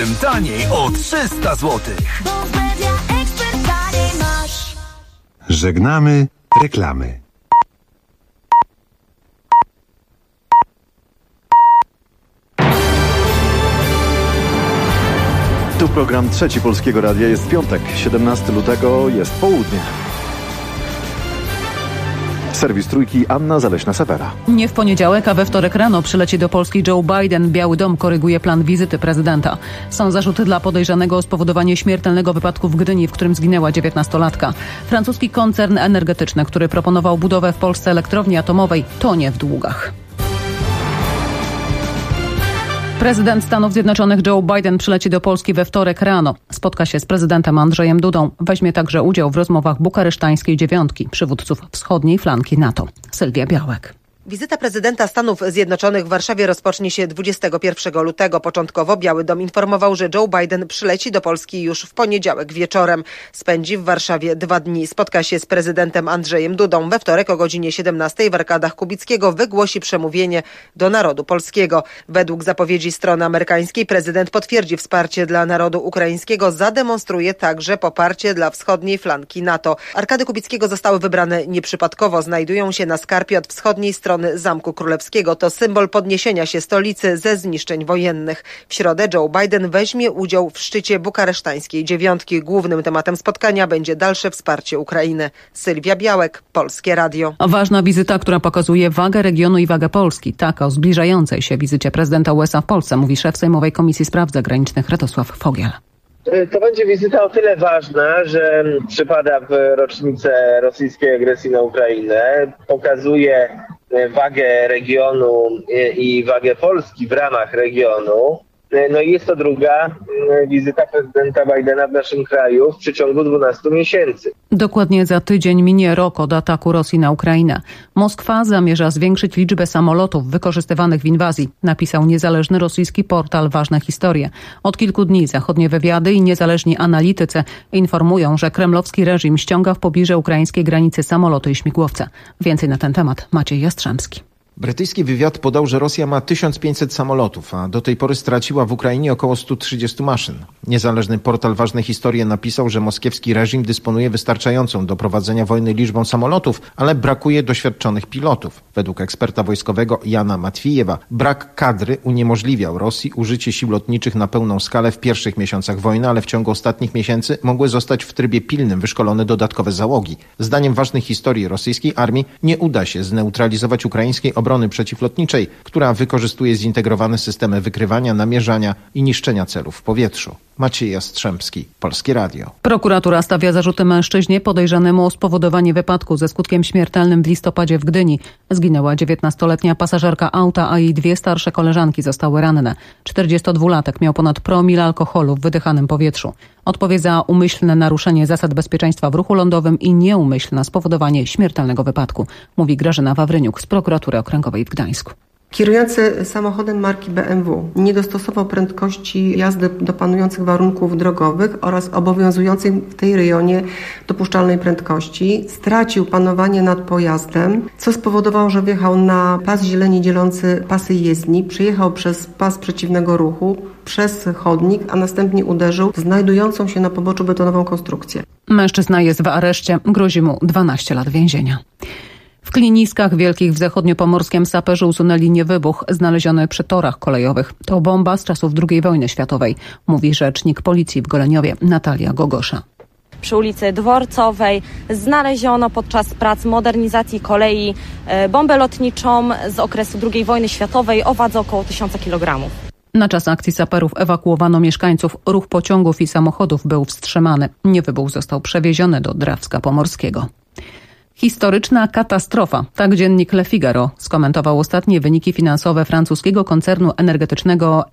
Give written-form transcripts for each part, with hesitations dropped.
tym taniej o 300 zł. Żegnamy reklamy. Tu program Trzeci Polskiego Radia. Jest piątek, 17 lutego, jest południe. Serwis Trójki, Anna Zaleśna-Sapera. Nie w poniedziałek, a we wtorek rano przyleci do Polski Joe Biden. Biały Dom koryguje plan wizyty prezydenta. Są zarzuty dla podejrzanego o spowodowanie śmiertelnego wypadku w Gdyni, w którym zginęła 19-latka. Francuski koncern energetyczny, który proponował budowę w Polsce elektrowni atomowej, tonie w długach. Prezydent Stanów Zjednoczonych Joe Biden przyleci do Polski we wtorek rano. Spotka się z prezydentem Andrzejem Dudą. Weźmie także udział w rozmowach bukaresztańskiej dziewiątki, przywódców wschodniej flanki NATO. Sylwia Białek. Wizyta prezydenta Stanów Zjednoczonych w Warszawie rozpocznie się 21 lutego. Początkowo Biały Dom informował, że Joe Biden przyleci do Polski już w poniedziałek wieczorem. Spędzi w Warszawie 2 dni. Spotka się z prezydentem Andrzejem Dudą. We wtorek o godzinie 17 w Arkadach Kubickiego wygłosi przemówienie do narodu polskiego. Według zapowiedzi strony amerykańskiej prezydent potwierdzi wsparcie dla narodu ukraińskiego. Zademonstruje także poparcie dla wschodniej flanki NATO. Arkady Kubickiego zostały wybrane nieprzypadkowo. Znajdują się na skarpie od wschodniej strony Zamku Królewskiego. To symbol podniesienia się stolicy ze zniszczeń wojennych. W środę Joe Biden weźmie udział w szczycie bukaresztańskiej dziewiątki. Głównym tematem spotkania będzie dalsze wsparcie Ukrainy. Sylwia Białek, Polskie Radio. Ważna wizyta, która pokazuje wagę regionu i wagę Polski. Tak o zbliżającej się wizycie prezydenta USA w Polsce mówi szef Sejmowej Komisji Spraw Zagranicznych Radosław Fogiel. To będzie wizyta o tyle ważna, że przypada w rocznicę rosyjskiej agresji na Ukrainę. Pokazuje wagę regionu i wagę Polski w ramach regionu. No i jest to druga wizyta prezydenta Bidena w naszym kraju w przeciągu 12 miesięcy. Dokładnie za tydzień minie rok od ataku Rosji na Ukrainę. Moskwa zamierza zwiększyć liczbę samolotów wykorzystywanych w inwazji, napisał niezależny rosyjski portal Ważne Historie. Od kilku dni zachodnie wywiady i niezależni analitycy informują, że kremlowski reżim ściąga w pobliże ukraińskiej granicy samoloty i śmigłowce. Więcej na ten temat Maciej Jastrzębski. Brytyjski wywiad podał, że Rosja ma 1500 samolotów, a do tej pory straciła w Ukrainie około 130 maszyn. Niezależny portal Ważne Historie napisał, że moskiewski reżim dysponuje wystarczającą do prowadzenia wojny liczbą samolotów, ale brakuje doświadczonych pilotów. Według eksperta wojskowego Jana Matwijewa brak kadry uniemożliwiał Rosji użycie sił lotniczych na pełną skalę w pierwszych miesiącach wojny, ale w ciągu ostatnich miesięcy mogły zostać w trybie pilnym wyszkolone dodatkowe załogi. Zdaniem Ważnej Historii rosyjskiej armii nie uda się zneutralizować ukraińskiej obrony przeciwlotniczej, która wykorzystuje zintegrowane systemy wykrywania, namierzania i niszczenia celów w powietrzu. Maciej Jastrzębski, Polskie Radio. Prokuratura stawia zarzuty mężczyźnie podejrzanemu o spowodowanie wypadku ze skutkiem śmiertelnym w listopadzie w Gdyni. Zginęła 19-letnia pasażerka auta, a jej 2 starsze koleżanki zostały ranne. 42-latek miał ponad promil alkoholu w wydychanym powietrzu. Odpowie za umyślne naruszenie zasad bezpieczeństwa w ruchu lądowym i nieumyślne spowodowanie śmiertelnego wypadku, mówi Grażyna Wawryniuk z Prokuratury Okręgowej w Gdańsku. Kierujący samochodem marki BMW nie dostosował prędkości jazdy do panujących warunków drogowych oraz obowiązującej w tej rejonie dopuszczalnej prędkości. Stracił panowanie nad pojazdem, co spowodowało, że wjechał na pas zieleni dzielący pasy jezdni, przejechał przez pas przeciwnego ruchu, przez chodnik, a następnie uderzył w znajdującą się na poboczu betonową konstrukcję. Mężczyzna jest w areszcie, grozi mu 12 lat więzienia. W Kliniskach Wielkich w zachodniopomorskiem saperzy usunęli niewybuch znaleziony przy torach kolejowych. To bomba z czasów II wojny światowej, mówi rzecznik policji w Goleniowie Natalia Gogosza. Przy ulicy Dworcowej znaleziono podczas prac modernizacji kolei bombę lotniczą z okresu II wojny światowej o wadze około 1000 kg. Na czas akcji saperów ewakuowano mieszkańców. Ruch pociągów i samochodów był wstrzymany. Niewybuch został przewieziony do Drawska Pomorskiego. Historyczna katastrofa. Tak dziennik Le Figaro skomentował ostatnie wyniki finansowe francuskiego koncernu energetycznego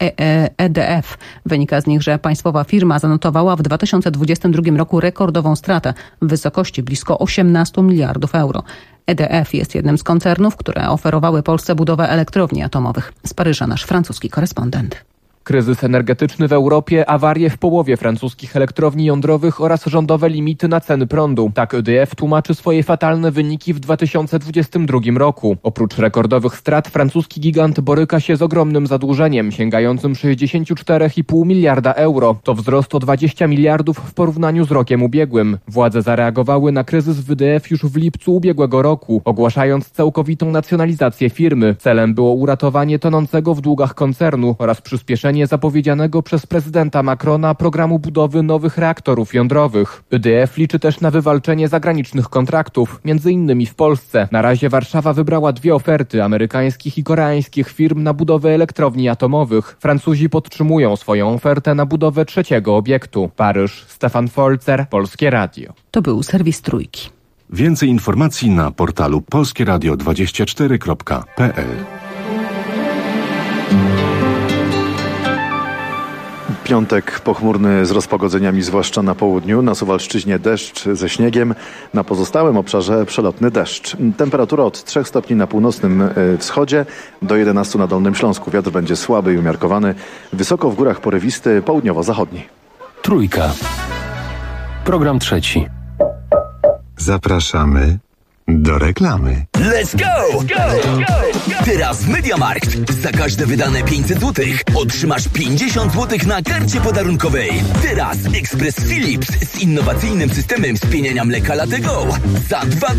EDF. Wynika z nich, że państwowa firma zanotowała w 2022 roku rekordową stratę w wysokości blisko 18 miliardów euro. EDF jest jednym z koncernów, które oferowały Polsce budowę elektrowni atomowych. Z Paryża nasz francuski korespondent. Kryzys energetyczny w Europie, awarie w połowie francuskich elektrowni jądrowych oraz rządowe limity na ceny prądu. Tak EDF tłumaczy swoje fatalne wyniki w 2022 roku. Oprócz rekordowych strat francuski gigant boryka się z ogromnym zadłużeniem, sięgającym 64,5 miliarda euro. To wzrost o 20 miliardów w porównaniu z rokiem ubiegłym. Władze zareagowały na kryzys w EDF już w lipcu ubiegłego roku, ogłaszając całkowitą nacjonalizację firmy. Celem było uratowanie tonącego w długach koncernu oraz przyspieszenie zapowiedzianego przez prezydenta Macrona programu budowy nowych reaktorów jądrowych. EDF liczy też na wywalczenie zagranicznych kontraktów, m.in. w Polsce. Na razie Warszawa wybrała 2 oferty amerykańskich i koreańskich firm na budowę elektrowni atomowych. Francuzi podtrzymują swoją ofertę na budowę 3. obiektu. Paryż, Stefan Folzer, Polskie Radio. To był serwis Trójki. Więcej informacji na portalu polskieradio24.pl. Piątek pochmurny z rozpogodzeniami, zwłaszcza na południu. Na Suwalszczyźnie deszcz ze śniegiem, na pozostałym obszarze przelotny deszcz. Temperatura od 3 stopni na północnym wschodzie do 11 na Dolnym Śląsku. Wiatr będzie słaby i umiarkowany. Wysoko w górach porywisty, południowo-zachodni. Trójka. Program trzeci. Zapraszamy do reklamy. Let's go! Teraz w MediaMarkt za każde wydane 500 zł otrzymasz 50 zł na karcie podarunkowej. Teraz ekspres Philips z innowacyjnym systemem spieniania mleka Latego za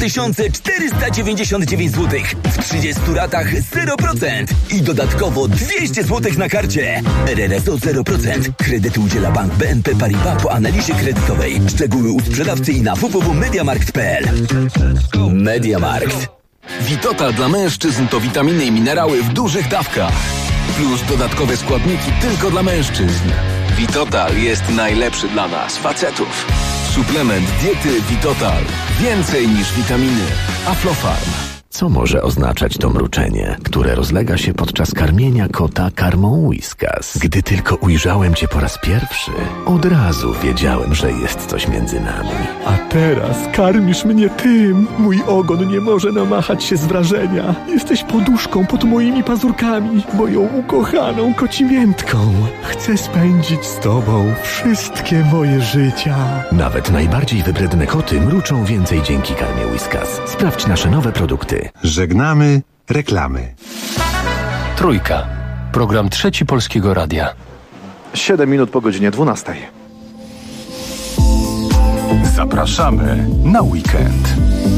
2499 zł w 30 ratach 0% i dodatkowo 200 zł na karcie. RRSO 0%. Kredyt udziela Bank BNP Paribas po analizie kredytowej. Szczegóły u sprzedawcy i na www.mediamarkt.pl. MediaMarkt. Vitotal dla mężczyzn to witaminy i minerały w dużych dawkach. Plus dodatkowe składniki tylko dla mężczyzn. Vitotal jest najlepszy dla nas, facetów. Suplement diety Vitotal. Więcej niż witaminy. Aflofarm. Co może oznaczać to mruczenie, które rozlega się podczas karmienia kota karmą Whiskas? Gdy tylko ujrzałem cię po raz pierwszy, od razu wiedziałem, że jest coś między nami. A teraz karmisz mnie tym. Mój ogon nie może namachać się z wrażenia. Jesteś poduszką pod moimi pazurkami, moją ukochaną kocimiętką. Chcę spędzić z tobą wszystkie moje życia. Nawet najbardziej wybredne koty mruczą więcej dzięki karmie Whiskas. Sprawdź nasze nowe produkty. Żegnamy reklamy. Trójka. Program trzeci Polskiego Radia. 7 minut po godzinie 12. Zapraszamy na weekend.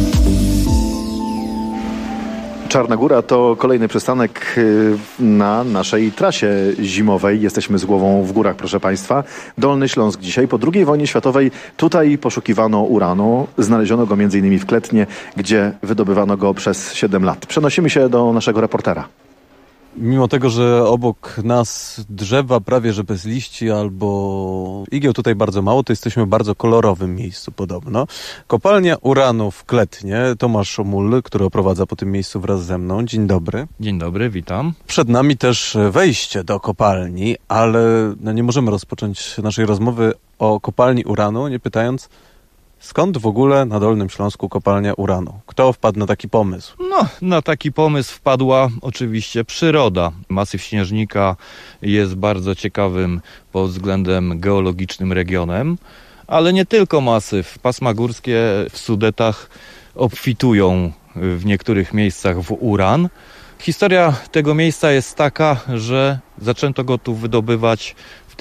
Czarna Góra to kolejny przystanek na naszej trasie zimowej. Jesteśmy z głową w górach, proszę Państwa. Dolny Śląsk dzisiaj. Po II wojnie światowej tutaj poszukiwano uranu. Znaleziono go m.in. w Kletnie, gdzie wydobywano go przez 7 lat. Przenosimy się do naszego reportera. Mimo tego, że obok nas drzewa prawie że bez liści albo igieł tutaj bardzo mało, to jesteśmy w bardzo kolorowym miejscu podobno. Kopalnia uranu w Kletnie. Tomasz Omul, który oprowadza po tym miejscu wraz ze mną. Dzień dobry. Dzień dobry, witam. Przed nami też wejście do kopalni, ale nie możemy rozpocząć naszej rozmowy o kopalni uranu, nie pytając, skąd w ogóle na Dolnym Śląsku kopalnia uranu? Kto wpadł na taki pomysł? No, na taki pomysł wpadła oczywiście przyroda. Masyw Śnieżnika jest bardzo ciekawym pod względem geologicznym regionem, ale nie tylko masyw. Pasma górskie w Sudetach obfitują w niektórych miejscach w uran. Historia tego miejsca jest taka, że zaczęto go tu wydobywać w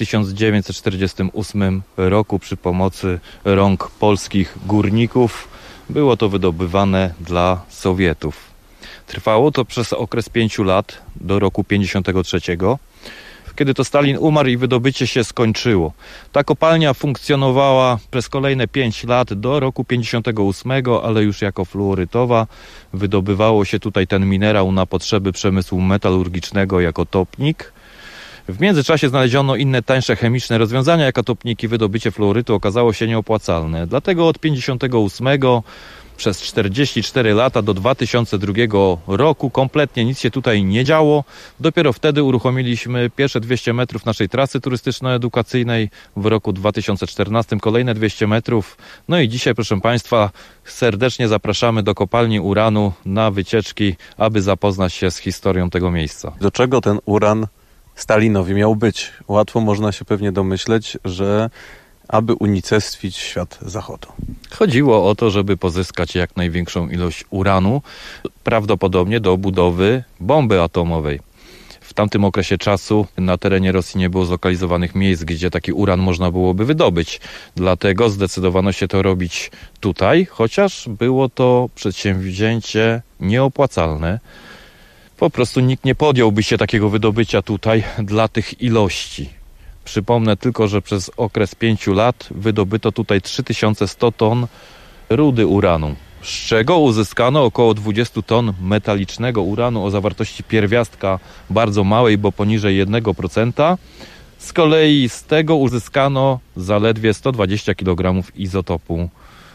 1948 roku przy pomocy rąk polskich górników. Było to wydobywane dla Sowietów. Trwało to przez okres 5 lat do roku 1953, kiedy to Stalin umarł i wydobycie się skończyło. Ta kopalnia funkcjonowała przez kolejne 5 lat do roku 1958, ale już jako fluorytowa. Wydobywało się tutaj ten minerał na potrzeby przemysłu metalurgicznego jako topnik. W międzyczasie znaleziono inne tańsze chemiczne rozwiązania jako topniki. Wydobycie fluorytu okazało się nieopłacalne. Dlatego od 1958 przez 44 lata do 2002 roku kompletnie nic się tutaj nie działo. Dopiero wtedy uruchomiliśmy pierwsze 200 metrów naszej trasy turystyczno-edukacyjnej. W roku 2014 kolejne 200 metrów. No i dzisiaj, proszę Państwa, serdecznie zapraszamy do kopalni uranu na wycieczki, aby zapoznać się z historią tego miejsca. Do czego ten uran Stalinowi miał być. Łatwo można się pewnie domyśleć, że aby unicestwić świat Zachodu. Chodziło o to, żeby pozyskać jak największą ilość uranu, prawdopodobnie do budowy bomby atomowej. W tamtym okresie czasu na terenie Rosji nie było zlokalizowanych miejsc, gdzie taki uran można byłoby wydobyć. Dlatego zdecydowano się to robić tutaj, chociaż było to przedsięwzięcie nieopłacalne. Po prostu nikt nie podjąłby się takiego wydobycia tutaj dla tych ilości. Przypomnę tylko, że przez okres 5 lat wydobyto tutaj 3100 ton rudy uranu, z czego uzyskano około 20 ton metalicznego uranu o zawartości pierwiastka bardzo małej, bo poniżej 1%. Z kolei z tego uzyskano zaledwie 120 kg izotopu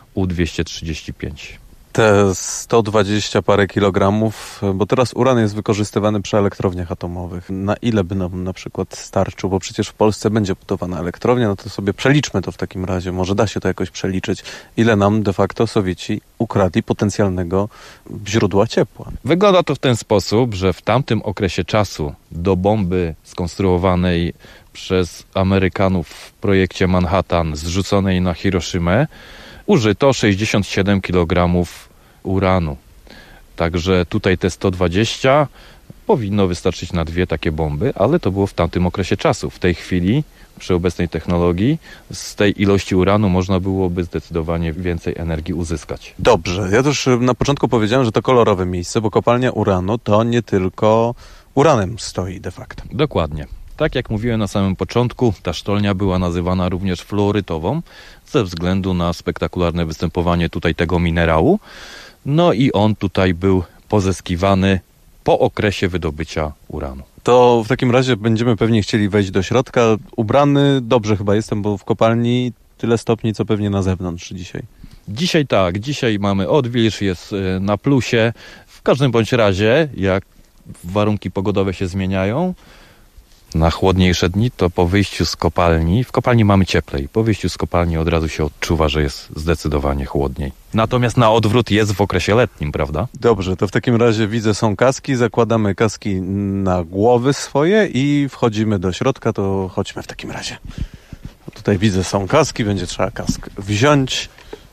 U-235. Te 120 parę kilogramów, bo teraz uran jest wykorzystywany przy elektrowniach atomowych. Na ile by nam na przykład starczył? Bo przecież w Polsce będzie budowana elektrownia, no to sobie przeliczmy to w takim razie. Może da się to jakoś przeliczyć. Ile nam de facto Sowieci ukradli potencjalnego źródła ciepła? Wygląda to w ten sposób, że w tamtym okresie czasu do bomby skonstruowanej przez Amerykanów w projekcie Manhattan, zrzuconej na Hiroszimę, użyto 67 kg uranu. Także tutaj te 120 powinno wystarczyć na 2 takie bomby, ale to było w tamtym okresie czasu. W tej chwili, przy obecnej technologii, z tej ilości uranu można byłoby zdecydowanie więcej energii uzyskać. Dobrze, ja też na początku powiedziałem, że to kolorowe miejsce, bo kopalnia uranu to nie tylko uranem stoi de facto. Dokładnie. Tak jak mówiłem na samym początku, ta sztolnia była nazywana również fluorytową ze względu na spektakularne występowanie tutaj tego minerału. No i on tutaj był pozyskiwany po okresie wydobycia uranu. To w takim razie będziemy pewnie chcieli wejść do środka. Ubrany dobrze chyba jestem, bo w kopalni tyle stopni, co pewnie na zewnątrz dzisiaj. Dzisiaj tak, dzisiaj mamy odwilż, jest na plusie. W każdym bądź razie, jak warunki pogodowe się zmieniają, na chłodniejsze dni, to po wyjściu z kopalni, w kopalni mamy cieplej, po wyjściu z kopalni od razu się odczuwa, że jest zdecydowanie chłodniej. Natomiast na odwrót jest w okresie letnim, prawda? Dobrze, to w takim razie widzę są kaski, zakładamy kaski na głowy swoje i wchodzimy do środka, to chodźmy w takim razie. Tutaj widzę są kaski, będzie trzeba kask wziąć.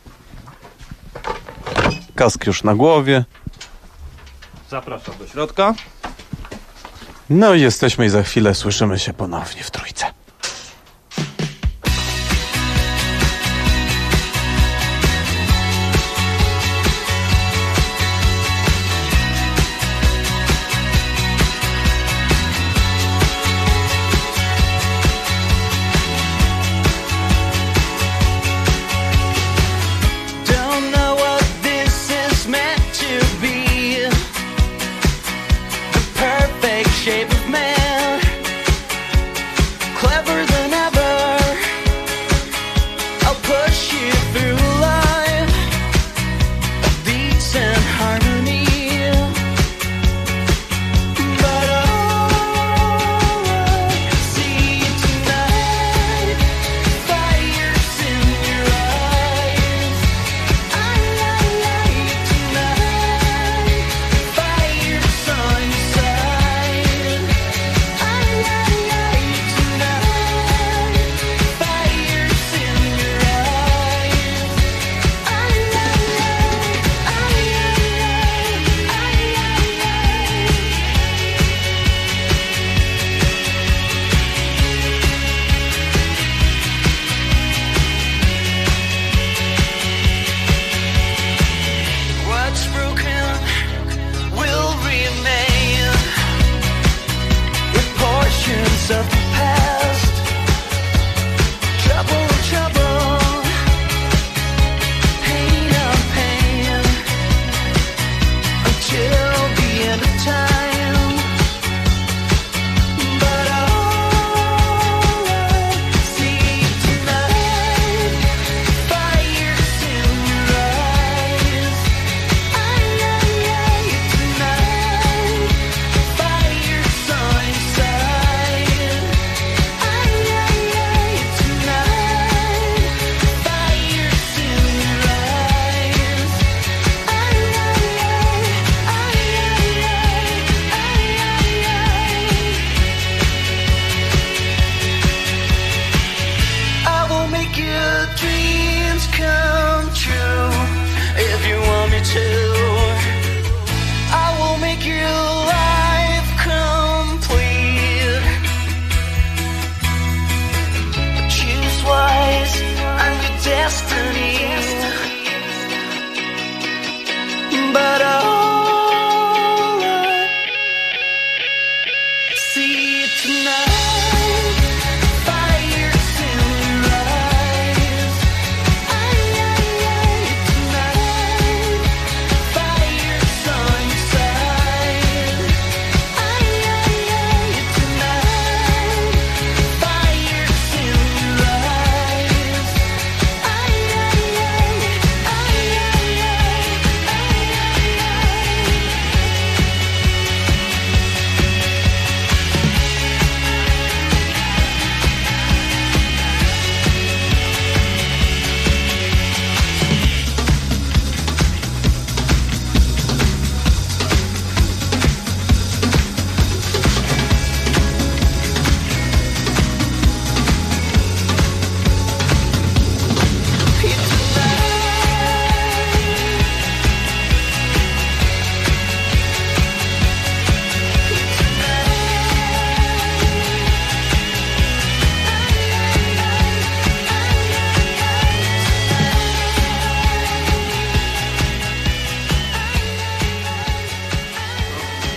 Kask już na głowie. Zapraszam do środka. No i jesteśmy i za chwilę słyszymy się ponownie w trójce. Shape of man,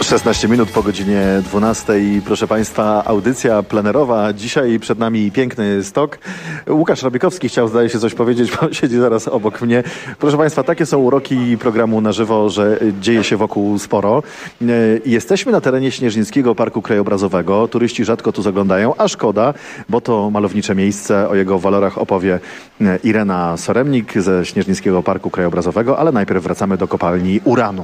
16 minut po godzinie 12. Proszę Państwa, audycja plenerowa. Dzisiaj przed nami piękny stok. Łukasz Rabikowski chciał, zdaje się, coś powiedzieć, bo siedzi zaraz obok mnie. Proszę Państwa, takie są uroki programu na żywo, że dzieje się wokół sporo. Jesteśmy na terenie Śnieżnickiego Parku Krajobrazowego. Turyści rzadko tu zaglądają, a szkoda, bo to malownicze miejsce. O jego walorach opowie Irena Soremnik ze Śnieżnickiego Parku Krajobrazowego, ale najpierw wracamy do kopalni uranu.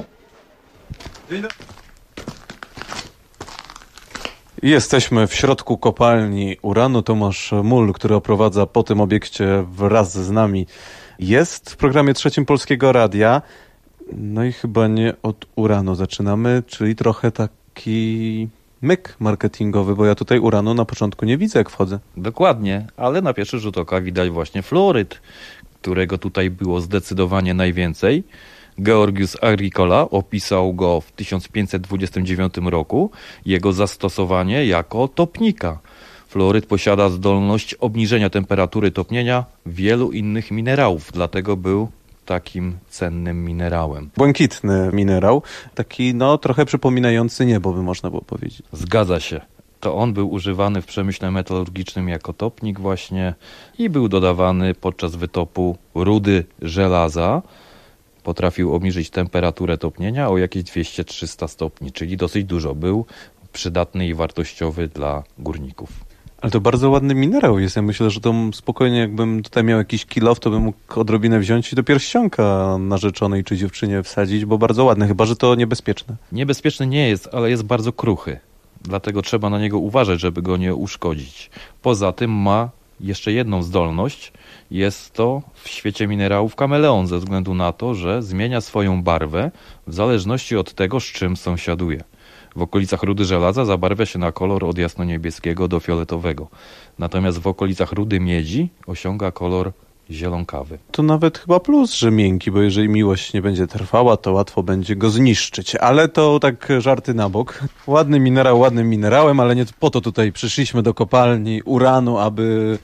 Jesteśmy w środku kopalni uranu. Tomasz Mul, który oprowadza po tym obiekcie wraz z nami, jest w programie Trzecim Polskiego Radia. No i chyba nie od uranu zaczynamy, czyli trochę taki myk marketingowy, bo ja tutaj uranu na początku nie widzę, jak wchodzę. Dokładnie, ale na pierwszy rzut oka widać właśnie fluoryd, którego tutaj było zdecydowanie najwięcej. Georgius Agricola opisał go w 1529 roku, jego zastosowanie jako topnika. Fluoryd posiada zdolność obniżenia temperatury topnienia wielu innych minerałów, dlatego był takim cennym minerałem. Błękitny minerał, taki trochę przypominający niebo, by można było powiedzieć. Zgadza się. To on był używany w przemyśle metalurgicznym jako topnik właśnie i był dodawany podczas wytopu rudy żelaza. Potrafił obniżyć temperaturę topnienia o jakieś 200-300 stopni, czyli dosyć dużo. Był przydatny i wartościowy dla górników. Ale to bardzo ładny minerał jest. Ja myślę, że to spokojnie, jakbym tutaj miał jakiś kilof, to bym mógł odrobinę wziąć i do pierścionka narzeczonej czy dziewczynie wsadzić, bo bardzo ładny, chyba że to niebezpieczne. Niebezpieczny nie jest, ale jest bardzo kruchy. Dlatego trzeba na niego uważać, żeby go nie uszkodzić. Poza tym ma jeszcze jedną zdolność. Jest to w świecie minerałów kameleon, ze względu na to, że zmienia swoją barwę w zależności od tego, z czym sąsiaduje. W okolicach rudy żelaza zabarwia się na kolor od jasno-niebieskiego do fioletowego. Natomiast w okolicach rudy miedzi osiąga kolor zielonkawy. To nawet chyba plus, że miękki, bo jeżeli miłość nie będzie trwała, to łatwo będzie go zniszczyć. Ale to tak żarty na bok. Ładny minerał ładnym minerałem, ale nie po to tutaj przyszliśmy do kopalni uranu, aby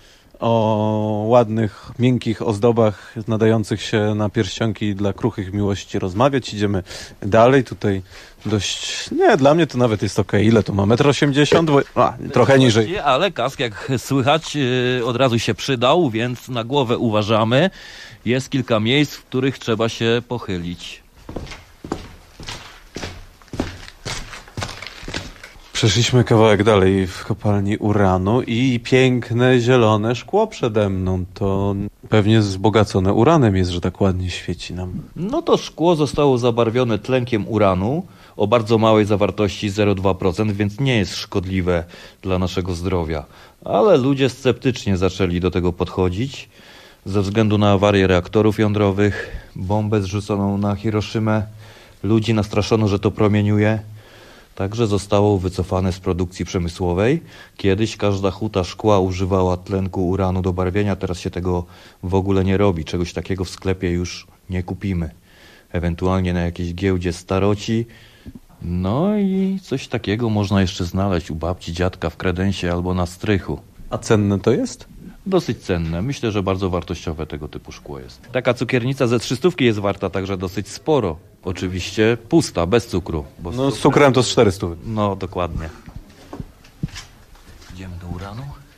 o ładnych, miękkich ozdobach nadających się na pierścionki dla kruchych miłości rozmawiać. Idziemy dalej. Tutaj dość... Nie, dla mnie to nawet jest okej. Ile to ma? 1,80 m? Trochę niżej. Ale kask, jak słychać, od razu się przydał, więc na głowę uważamy. Jest kilka miejsc, w których trzeba się pochylić. Przeszliśmy kawałek dalej w kopalni uranu i piękne zielone szkło przede mną. To pewnie wzbogacone uranem jest, że tak ładnie świeci nam. No to szkło zostało zabarwione tlenkiem uranu o bardzo małej zawartości 0,2%, więc nie jest szkodliwe dla naszego zdrowia. Ale ludzie sceptycznie zaczęli do tego podchodzić ze względu na awarię reaktorów jądrowych, bombę zrzuconą na Hiroszymę. Ludzi nastraszono, że to promieniuje. Także zostało wycofane z produkcji przemysłowej. Kiedyś każda huta szkła używała tlenku uranu do barwienia, teraz się tego w ogóle nie robi. Czegoś takiego w sklepie już nie kupimy. Ewentualnie na jakiejś giełdzie staroci. No i coś takiego można jeszcze znaleźć u babci, dziadka w kredensie albo na strychu. A cenne to jest? Dosyć cenne. Myślę, że bardzo wartościowe tego typu szkło jest. Taka cukiernica ze 300 jest warta także dosyć sporo. Oczywiście pusta, bez cukru. Bo no z cukrem to z 400. No dokładnie. Idziemy do uranu.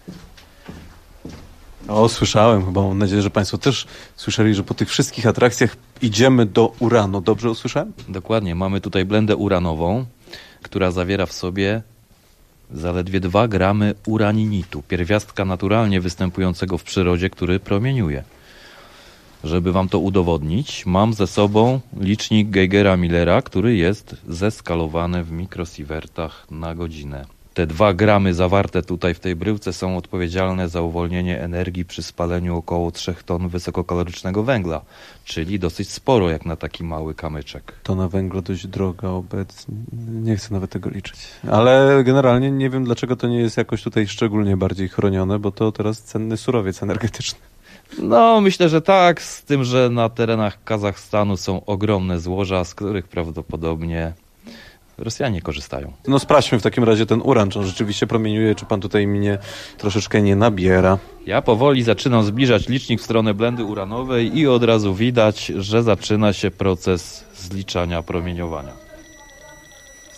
O, słyszałem chyba. Mam nadzieję, że Państwo też słyszeli, że po tych wszystkich atrakcjach idziemy do uranu. Dobrze usłyszałem? Dokładnie. Mamy tutaj blendę uranową, która zawiera w sobie zaledwie 2 gramy uraninitu, pierwiastka naturalnie występującego w przyrodzie, który promieniuje. Żeby wam to udowodnić, mam ze sobą licznik Geigera-Millera, który jest zeskalowany w mikrosiewertach na godzinę. Te 2 gramy zawarte tutaj w tej bryłce są odpowiedzialne za uwolnienie energii przy spaleniu około 3 ton wysokokalorycznego węgla, czyli dosyć sporo jak na taki mały kamyczek. Tona węgla dość droga obecnie. Nie chcę nawet tego liczyć. Ale generalnie nie wiem, dlaczego to nie jest jakoś tutaj szczególnie bardziej chronione, bo to teraz cenny surowiec energetyczny. No, myślę, że tak, z tym, że na terenach Kazachstanu są ogromne złoża, z których prawdopodobnie Rosjanie korzystają. No sprawdźmy w takim razie ten uran, czy on rzeczywiście promieniuje, czy pan tutaj mnie troszeczkę nie nabiera. Ja powoli zaczynam zbliżać licznik w stronę blendy uranowej i od razu widać, że zaczyna się proces zliczania promieniowania.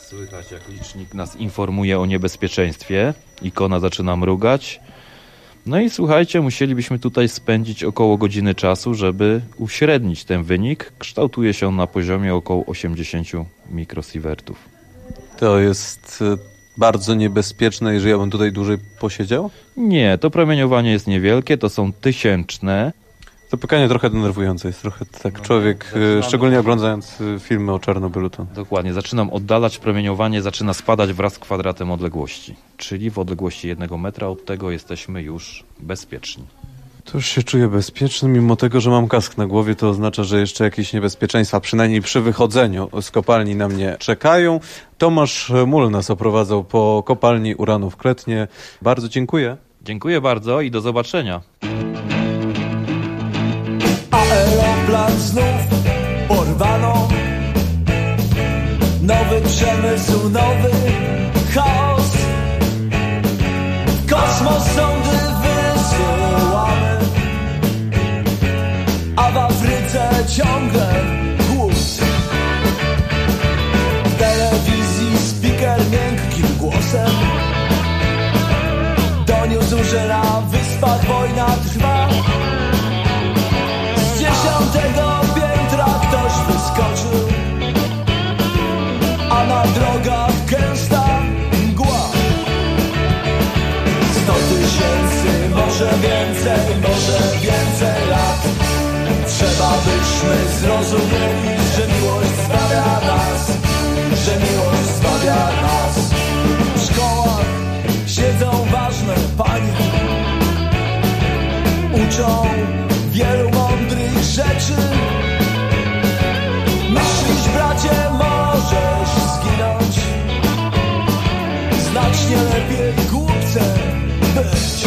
Słychać, jak licznik nas informuje o niebezpieczeństwie. Ikona zaczyna mrugać. No i słuchajcie, musielibyśmy tutaj spędzić około godziny czasu, żeby uśrednić ten wynik. Kształtuje się on na poziomie około 80 mikrosievertów. To jest bardzo niebezpieczne, jeżeli ja bym tutaj dłużej posiedział? Nie, to promieniowanie jest niewielkie, to są tysięczne. Zapykanie trochę denerwujące jest, trochę tak człowiek, szczególnie oglądając filmy o Czarnobylu. To... Dokładnie, zaczynam oddalać, promieniowanie zaczyna spadać wraz z kwadratem odległości. Czyli w odległości 1 metra od tego jesteśmy już bezpieczni. To już się czuję bezpieczny, mimo tego, że mam kask na głowie, to oznacza, że jeszcze jakieś niebezpieczeństwa, przynajmniej przy wychodzeniu z kopalni na mnie czekają. Tomasz Mul nas oprowadzał po kopalni uranu w Kletnie. Bardzo dziękuję. Dziękuję bardzo i do zobaczenia. Aeroplan znów porwano. Nowy przemysł, nowy chaos. Kosmos sądy wysyłamy, a w Afryce ciągle głód. W telewizji speaker miękkim głosem doniósł, że na wyspach wojna trwa. Z 10. piętra ktoś wyskoczył, a na drogach gęsta mgła. 100 000, może więcej lat. Trzeba byśmy zrozumieli, że miłość zbawia nas, że miłość zbawia nas. W szkołach siedzą ważne panie, uczą wielu mądrych rzeczy. Myślisz, bracie, możesz zginąć, znacznie lepiej głupcem być.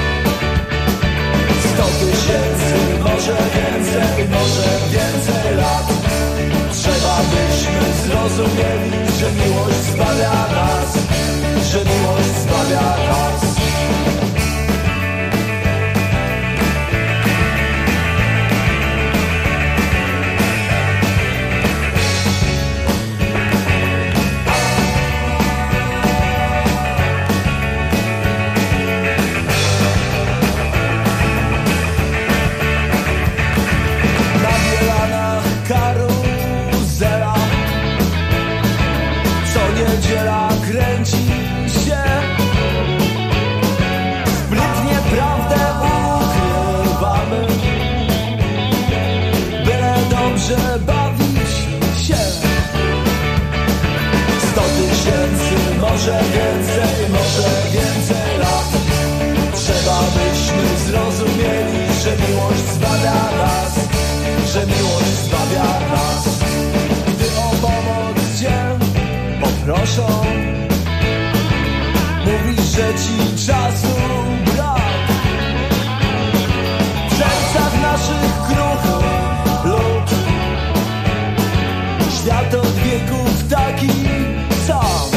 100 000, może więcej lat. Trzeba byśmy zrozumieli, że miłość zbawia nas, że miłość zbawia nas. Niedziela kręci się, sprytnie prawdę ukrywamy, byle dobrze bawić się. 100 000, może więcej lat. Trzeba byśmy zrozumieli, że miłość zbawia nas, że miłość zbawia nas. Gdy o pomoc cię proszą, mówisz, że ci czasu brak. W sercach naszych kruchy lód, świat od wieków taki sam.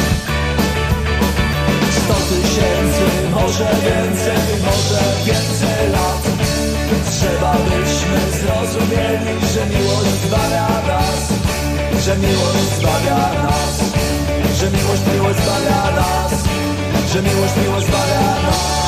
100 000, może więcej lat. Trzeba byśmy zrozumieli, że miłość zbawia nas, że miłość zbawia nas. Że miłość zbawia nas, że miłość zbawia nas.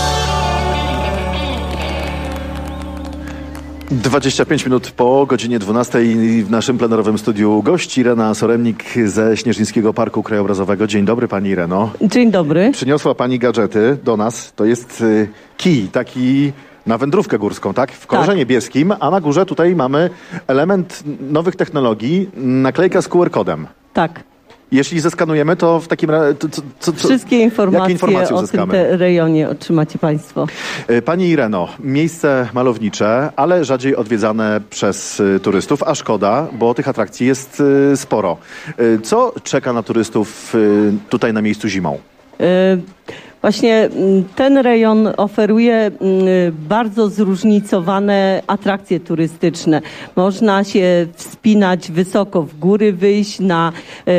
25 minut po godzinie 12 w naszym plenerowym studiu gość Irena Soremnik ze Śnieżyńskiego Parku Krajobrazowego. Dzień dobry, pani Ireno. Dzień dobry. Przyniosła pani gadżety do nas. To jest kij taki na wędrówkę górską, tak? W kolorze niebieskim, a na górze tutaj mamy element nowych technologii, naklejka z QR-kodem. Tak. Jeśli zeskanujemy, to w takim razie... Wszystkie informacje o tym rejonie otrzymacie państwo. Pani Ireno, miejsce malownicze, ale rzadziej odwiedzane przez turystów, a szkoda, bo tych atrakcji jest sporo. Co czeka na turystów tutaj na miejscu zimą? Właśnie ten rejon oferuje bardzo zróżnicowane atrakcje turystyczne. Można się wspinać wysoko w góry, wyjść na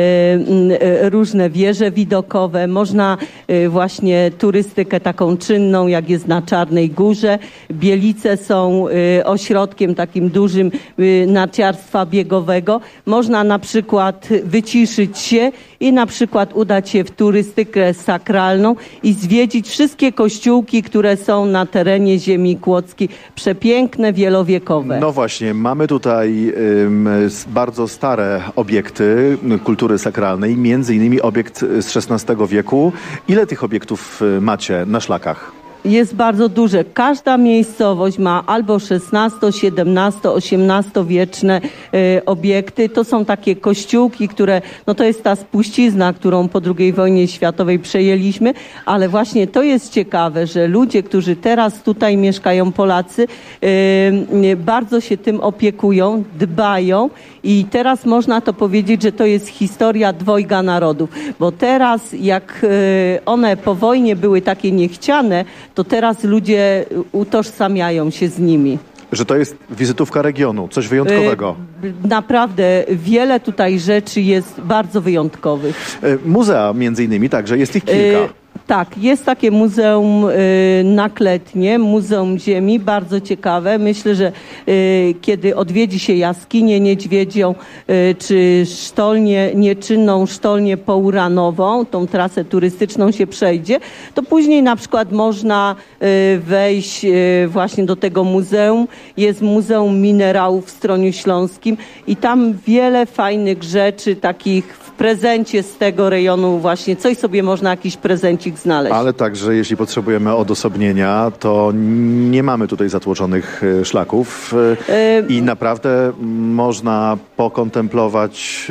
różne wieże widokowe. Można właśnie turystykę taką czynną, jak jest na Czarnej Górze. Bielice są ośrodkiem takim dużym narciarstwa biegowego. Można na przykład wyciszyć się i na przykład udać się w turystykę sakralną i zwiedzić wszystkie kościółki, które są na terenie ziemi kłodzkiej. Przepiękne, wielowiekowe. No właśnie, mamy tutaj bardzo stare obiekty kultury sakralnej, między innymi obiekt z XVI wieku. Ile tych obiektów macie na szlakach? Jest bardzo duże. Każda miejscowość ma albo XVI, XVII, XVIII wieczne obiekty. To są takie kościółki, które, no to jest ta spuścizna, którą po II wojnie światowej przejęliśmy, ale właśnie to jest ciekawe, że ludzie, którzy teraz tutaj mieszkają, Polacy, bardzo się tym opiekują, dbają i teraz można to powiedzieć, że to jest historia dwojga narodów, bo teraz jak one po wojnie były takie niechciane, to teraz ludzie utożsamiają się z nimi. Że to jest wizytówka regionu, coś wyjątkowego. Naprawdę wiele tutaj rzeczy jest bardzo wyjątkowych. Muzea między innymi także, jest ich kilka. Tak, jest takie muzeum na Kletnie, Muzeum Ziemi, bardzo ciekawe. Myślę, że kiedy odwiedzi się jaskinię niedźwiedzią czy nieczynną sztolnię pouranową, tą trasę turystyczną się przejdzie, to później na przykład można wejść właśnie do tego muzeum. Jest Muzeum Minerałów w Stroniu Śląskim i tam wiele fajnych rzeczy, takich w prezencie z tego rejonu właśnie, coś sobie można, jakiś prezencik znaleźć. Ale także jeśli potrzebujemy odosobnienia, to nie mamy tutaj zatłoczonych szlaków i naprawdę można pokontemplować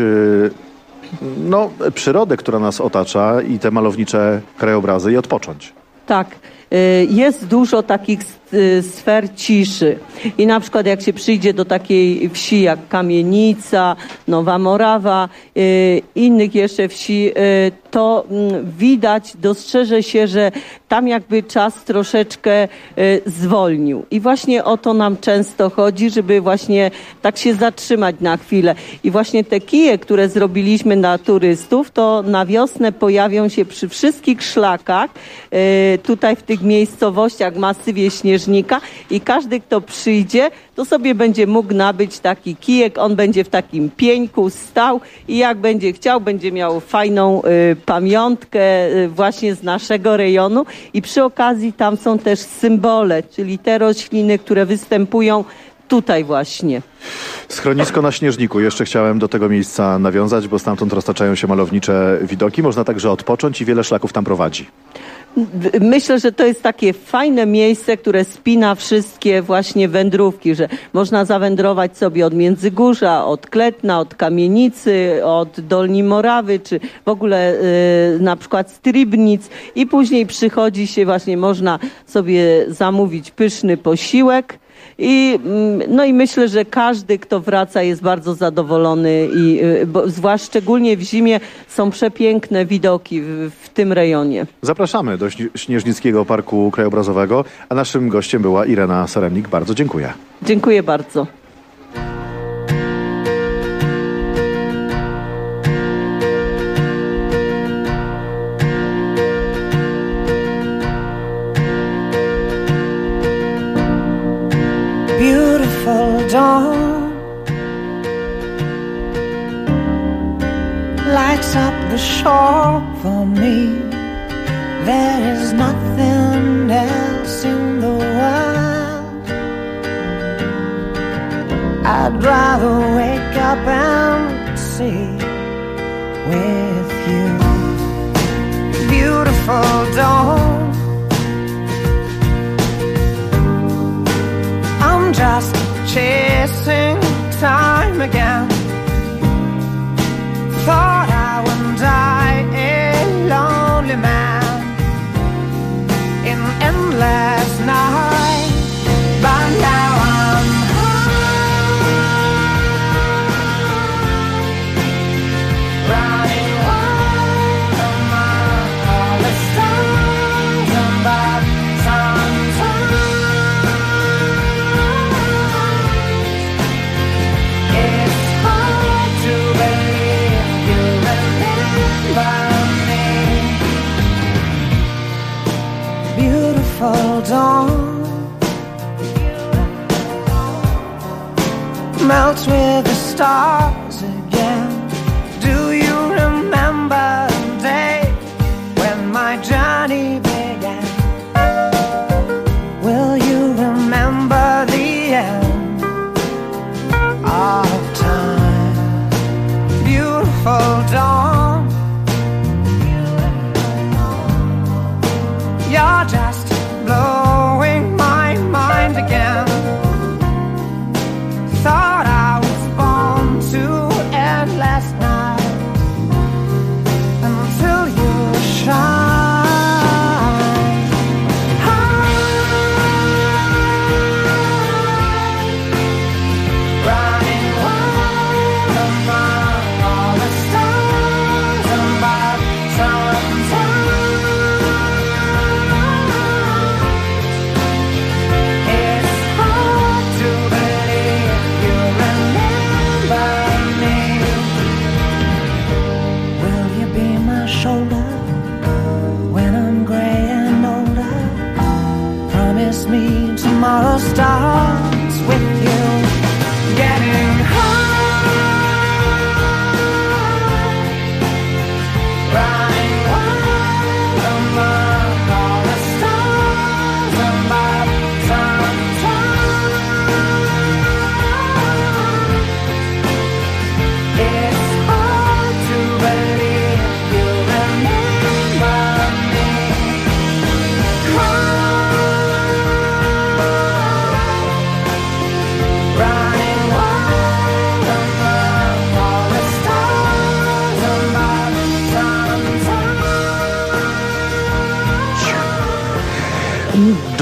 przyrodę, która nas otacza i te malownicze krajobrazy i odpocząć. Tak. Jest dużo takich sfer ciszy i na przykład jak się przyjdzie do takiej wsi jak Kamienica, Nowa Morawa, innych jeszcze wsi, to widać, dostrzeże się, że tam jakby czas troszeczkę zwolnił. I właśnie o to nam często chodzi, żeby właśnie tak się zatrzymać na chwilę. I właśnie te kije, które zrobiliśmy dla turystów, to na wiosnę pojawią się przy wszystkich szlakach, tutaj w tych miejscowościach, masywie Śnieżnika i każdy, kto przyjdzie, to sobie będzie mógł nabyć taki kijek, on będzie w takim pieńku stał i jak będzie chciał, będzie miał fajną pamiątkę właśnie z naszego rejonu i przy okazji tam są też symbole, czyli te rośliny, które występują tutaj właśnie. Schronisko na Śnieżniku. Jeszcze chciałem do tego miejsca nawiązać, bo stamtąd roztaczają się malownicze widoki. Można także odpocząć i wiele szlaków tam prowadzi. Myślę, że to jest takie fajne miejsce, które spina wszystkie właśnie wędrówki, że można zawędrować sobie od Międzygórza, od Kletna, od Kamienicy, od Dolni Morawy, czy w ogóle na przykład z Trybnic i później przychodzi się właśnie, można sobie zamówić pyszny posiłek. I myślę, że każdy, kto wraca, jest bardzo zadowolony bo zwłaszcza szczególnie w zimie są przepiękne widoki w tym rejonie. Zapraszamy do Śnieżnickiego Parku Krajobrazowego, a naszym gościem była Irena Saremnik. Bardzo dziękuję. Dziękuję bardzo. Beautiful dawn lights up the shore for me. There is nothing else in the world. I'd rather wake up and see with you. Beautiful dawn, I'm just chasing time again. Thought I would die a lonely man in endless night, but now I'm high, running wild among all the stars. melts with the stars again. Do you remember the day when my journey began? Will you remember the end of time? Beautiful dawn. You're just blowing my mind again. Thought I was born to end last night until you shine. Running wild among all the stars and by sometimes it's hard to believe you remember me. Will you be my shoulder when I'm gray and older? Promise me tomorrow starts with you getting high. Running wild among all the stars and by sometimes it's hard to believe you remember me. Running wild among all the stars and by sometimes.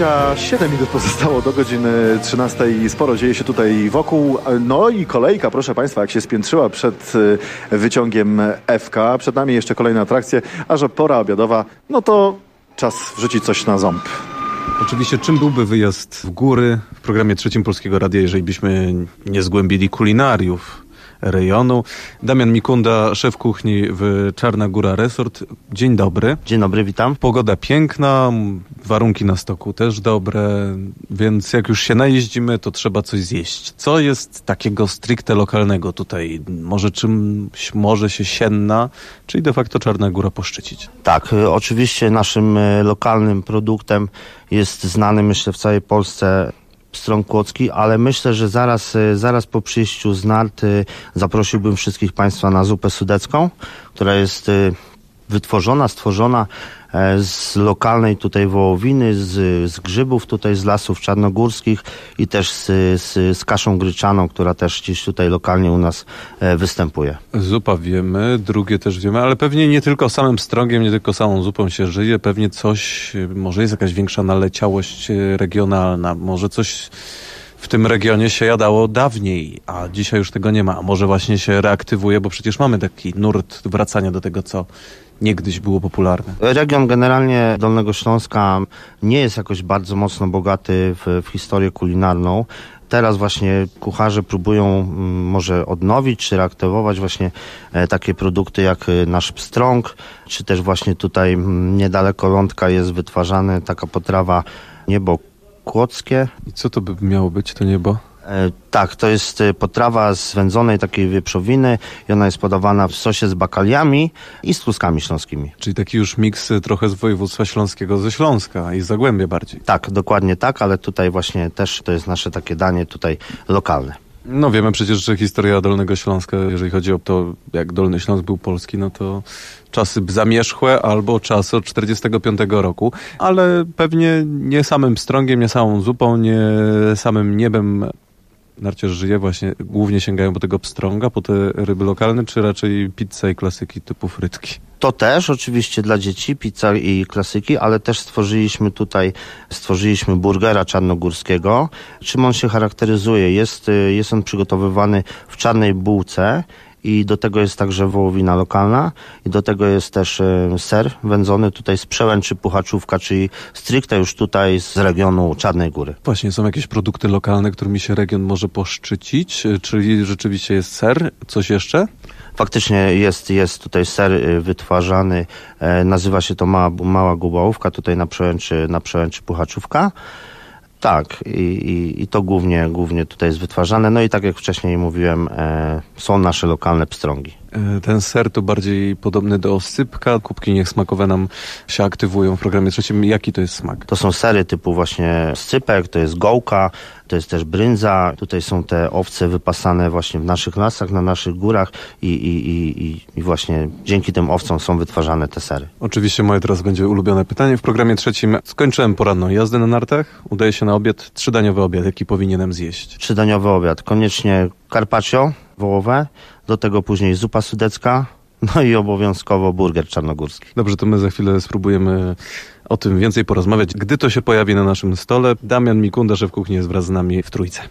27 minut pozostało do godziny 13. Sporo dzieje się tutaj wokół. No i kolejka, proszę Państwa, jak się spiętrzyła przed wyciągiem FK. Przed nami jeszcze kolejne atrakcje, a że pora obiadowa, no to czas wrzucić coś na ząb. Oczywiście, czym byłby wyjazd w góry w programie Trzecim Polskiego Radia, jeżeli byśmy nie zgłębili kulinariów rejonu. Damian Mikunda, szef kuchni w Czarna Góra Resort. Dzień dobry. Dzień dobry, witam. Pogoda piękna, warunki na stoku też dobre, więc jak już się najeździmy, to trzeba coś zjeść. Co jest takiego stricte lokalnego tutaj? Może czymś może się Sienna, czyli de facto Czarna Góra poszczycić? Tak, oczywiście naszym lokalnym produktem jest znany, myślę, w całej Polsce pstrąg kłodzki, ale myślę, że zaraz po przyjściu z Nart zaprosiłbym wszystkich Państwa na zupę sudecką, która jest stworzona z lokalnej tutaj wołowiny, z grzybów tutaj z lasów czarnogórskich i też z kaszą gryczaną, która też gdzieś tutaj lokalnie u nas występuje. Zupa wiemy, drugie też wiemy, ale pewnie nie tylko samym pstrągiem, nie tylko samą zupą się żyje, pewnie coś, może jest jakaś większa naleciałość regionalna, może coś w tym regionie się jadało dawniej, a dzisiaj już tego nie ma, a może właśnie się reaktywuje, bo przecież mamy taki nurt wracania do tego, co niegdyś było popularne. Region generalnie Dolnego Śląska nie jest jakoś bardzo mocno bogaty w historię kulinarną. Teraz właśnie kucharze próbują może odnowić czy reaktywować właśnie takie produkty jak nasz pstrąg, czy też właśnie tutaj niedaleko Lądka jest wytwarzana taka potrawa niebo kłodzkie. I co to by miało być, to niebo? Tak, to jest potrawa z wędzonej takiej wieprzowiny i ona jest podawana w sosie z bakaliami i z truskami śląskimi. Czyli taki już miks trochę z województwa śląskiego, ze Śląska i z Zagłębia bardziej. Tak, dokładnie tak, ale tutaj właśnie też to jest nasze takie danie tutaj lokalne. No wiemy przecież, że historia Dolnego Śląska, jeżeli chodzi o to, jak Dolny Śląsk był polski, no to czasy zamierzchłe albo czasy od 45 roku, ale pewnie nie samym pstrągiem, nie samą zupą, nie samym niebem narciarz żyje, właśnie głównie sięgają po tego pstrąga, po te ryby lokalne, czy raczej pizza i klasyki typu frytki? To też oczywiście dla dzieci, pizza i klasyki, ale też stworzyliśmy burgera czarnogórskiego. Czym on się charakteryzuje? Jest on przygotowywany w czarnej bułce i do tego jest także wołowina lokalna i do tego jest też ser wędzony tutaj z Przełęczy Puchaczówka, czyli stricte już tutaj z regionu Czarnej Góry. Właśnie, są jakieś produkty lokalne, którymi się region może poszczycić, czyli rzeczywiście jest ser, coś jeszcze? Faktycznie jest tutaj ser wytwarzany, nazywa się to Mała Gubałówka, tutaj na Przełęczy Puchaczówka. Tak, i to głównie tutaj jest wytwarzane. No i tak jak wcześniej mówiłem, są nasze lokalne pstrągi. Ten ser to bardziej podobny do oscypka. Kubki niech smakowe nam się aktywują w programie trzecim. Jaki to jest smak? To są sery typu właśnie scypek, to jest gołka, to jest też bryndza. Tutaj są te owce wypasane właśnie w naszych lasach, na naszych górach i właśnie dzięki tym owcom są wytwarzane te sery. Oczywiście moje teraz będzie ulubione pytanie. W programie trzecim skończyłem poranną jazdę na nartach. Udaje się na obiad. 3-daniowy obiad. Jaki powinienem zjeść? 3-daniowy obiad. Koniecznie carpaccio wołowe, do tego później zupa sudecka, no i obowiązkowo burger czarnogórski. Dobrze, to my za chwilę spróbujemy o tym więcej porozmawiać, gdy to się pojawi na naszym stole. Damian Mikunda, szef kuchni, jest wraz z nami w trójce.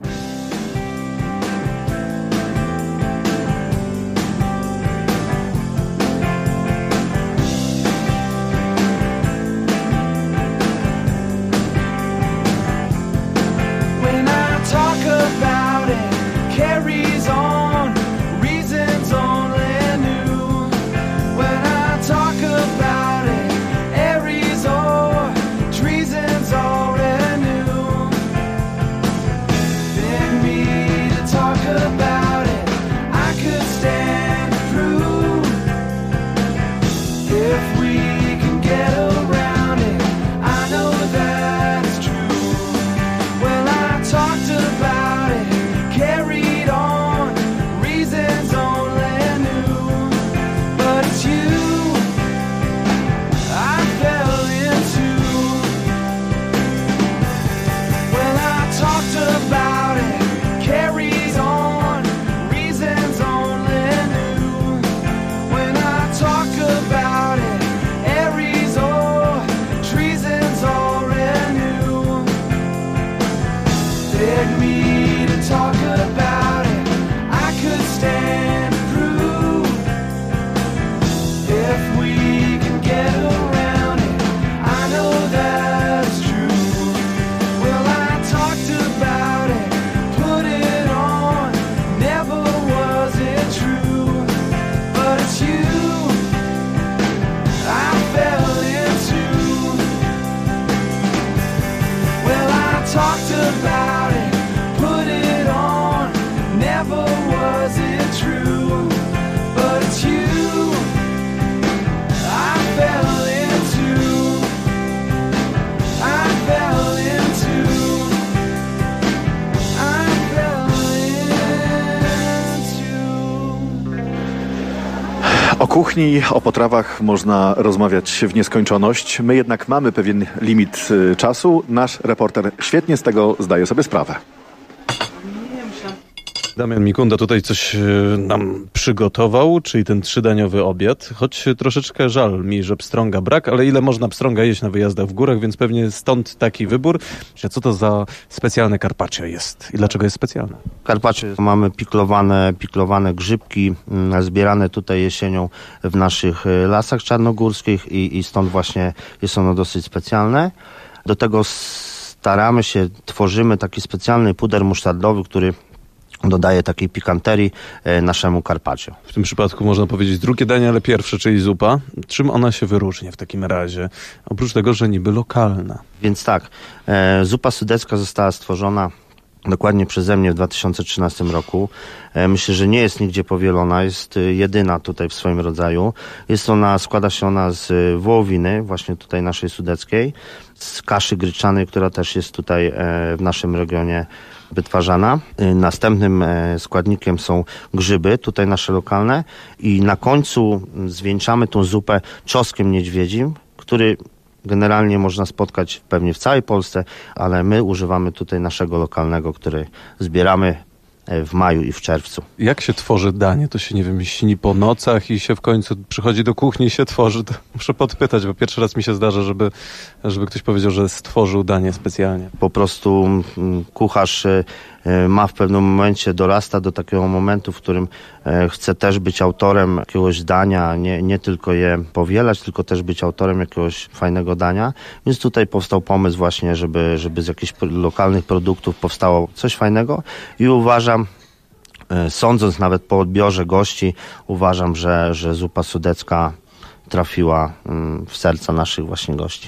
O kuchni, o potrawach można rozmawiać w nieskończoność. My jednak mamy pewien limit czasu. Nasz reporter świetnie z tego zdaje sobie sprawę. Damian Mikunda tutaj coś nam przygotował, czyli ten 3-daniowy obiad. Choć troszeczkę żal mi, że pstrąga brak, ale ile można pstrąga jeść na wyjazdach w górach, więc pewnie stąd taki wybór. Co to za specjalne carpaccio jest i dlaczego jest specjalne? Carpaccio mamy piklowane grzybki, zbierane tutaj jesienią w naszych lasach czarnogórskich i stąd właśnie jest ono dosyć specjalne. Do tego tworzymy taki specjalny puder musztardowy, który dodaje takiej pikanterii naszemu carpaccio. W tym przypadku można powiedzieć drugie danie, ale pierwsze, czyli zupa. Czym ona się wyróżnia w takim razie? Oprócz tego, że niby lokalna. Więc tak, zupa sudecka została stworzona dokładnie przeze mnie w 2013 roku. Myślę, że nie jest nigdzie powielona, jest jedyna tutaj w swoim rodzaju. Składa się ona z wołowiny, właśnie tutaj naszej sudeckiej, z kaszy gryczanej, która też jest tutaj w naszym regionie wytwarzana. Następnym składnikiem są grzyby, tutaj nasze lokalne i na końcu zwieńczamy tą zupę czosnkiem niedźwiedzim, który generalnie można spotkać pewnie w całej Polsce, ale my używamy tutaj naszego lokalnego, który zbieramy w maju i w czerwcu. Jak się tworzy danie? To się, nie wiem, śni po nocach i się w końcu przychodzi do kuchni i się tworzy. To muszę podpytać, bo pierwszy raz mi się zdarza, żeby ktoś powiedział, że stworzył danie specjalnie. Po prostu kucharz w pewnym momencie dorasta do takiego momentu, w którym chce też być autorem jakiegoś dania, nie tylko je powielać, tylko też być autorem jakiegoś fajnego dania. Więc tutaj powstał pomysł właśnie, żeby z jakichś lokalnych produktów powstało coś fajnego i uważam, sądząc nawet po odbiorze gości, uważam, że zupa sudecka trafiła w serca naszych właśnie gości.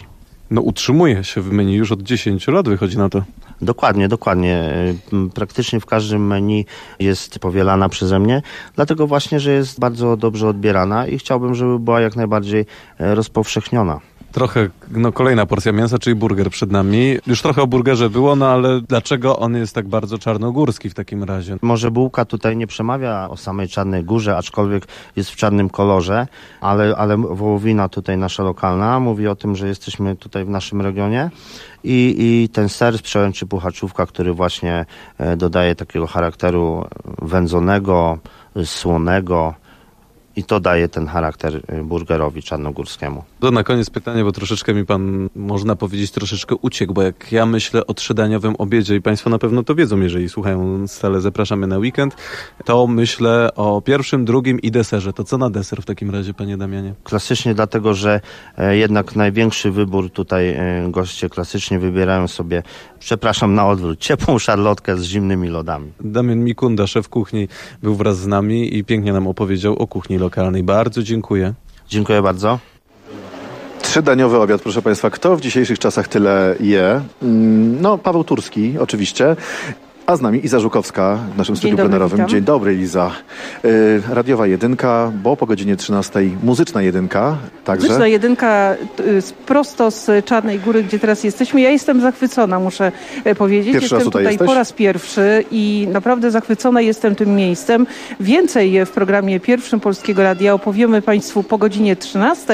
No utrzymuje się w menu już od 10 lat, wychodzi na to. Dokładnie. Praktycznie w każdym menu jest powielana przeze mnie, dlatego właśnie, że jest bardzo dobrze odbierana i chciałbym, żeby była jak najbardziej rozpowszechniona. Trochę, kolejna porcja mięsa, czyli burger przed nami. Już trochę o burgerze było, ale dlaczego on jest tak bardzo czarnogórski w takim razie? Może bułka tutaj nie przemawia o samej Czarnej Górze, aczkolwiek jest w czarnym kolorze, ale wołowina tutaj nasza lokalna mówi o tym, że jesteśmy tutaj w naszym regionie i ten ser z przełęczy Puchaczówka, który właśnie dodaje takiego charakteru wędzonego, słonego, i to daje ten charakter burgerowi czarnogórskiemu. To na koniec pytanie, bo troszeczkę mi pan, można powiedzieć, troszeczkę uciekł, bo jak ja myślę o trzydaniowym obiedzie i państwo na pewno to wiedzą, jeżeli słuchają stale Zapraszamy na weekend, to myślę o pierwszym, drugim i deserze. To co na deser w takim razie, panie Damianie? Klasycznie dlatego, że jednak największy wybór tutaj goście klasycznie wybierają sobie, przepraszam na odwrót, ciepłą szarlotkę z zimnymi lodami. Damian Mikunda, szef kuchni, był wraz z nami i pięknie nam opowiedział o kuchni lokalnej. Bardzo dziękuję. Dziękuję bardzo. Trzydaniowy obiad, proszę państwa. Kto w dzisiejszych czasach tyle je? Paweł Turski, oczywiście. A z nami Iza Żukowska w naszym studiu plenerowym. Dzień dobry, Iza. Radiowa jedynka, bo po godzinie 13 muzyczna jedynka. Także. Muzyczna jedynka prosto z Czarnej Góry, gdzie teraz jesteśmy. Ja jestem zachwycona, muszę powiedzieć. Jestem tutaj po raz pierwszy i naprawdę zachwycona jestem tym miejscem. Więcej w programie pierwszym Polskiego Radia opowiemy państwu po godzinie 13.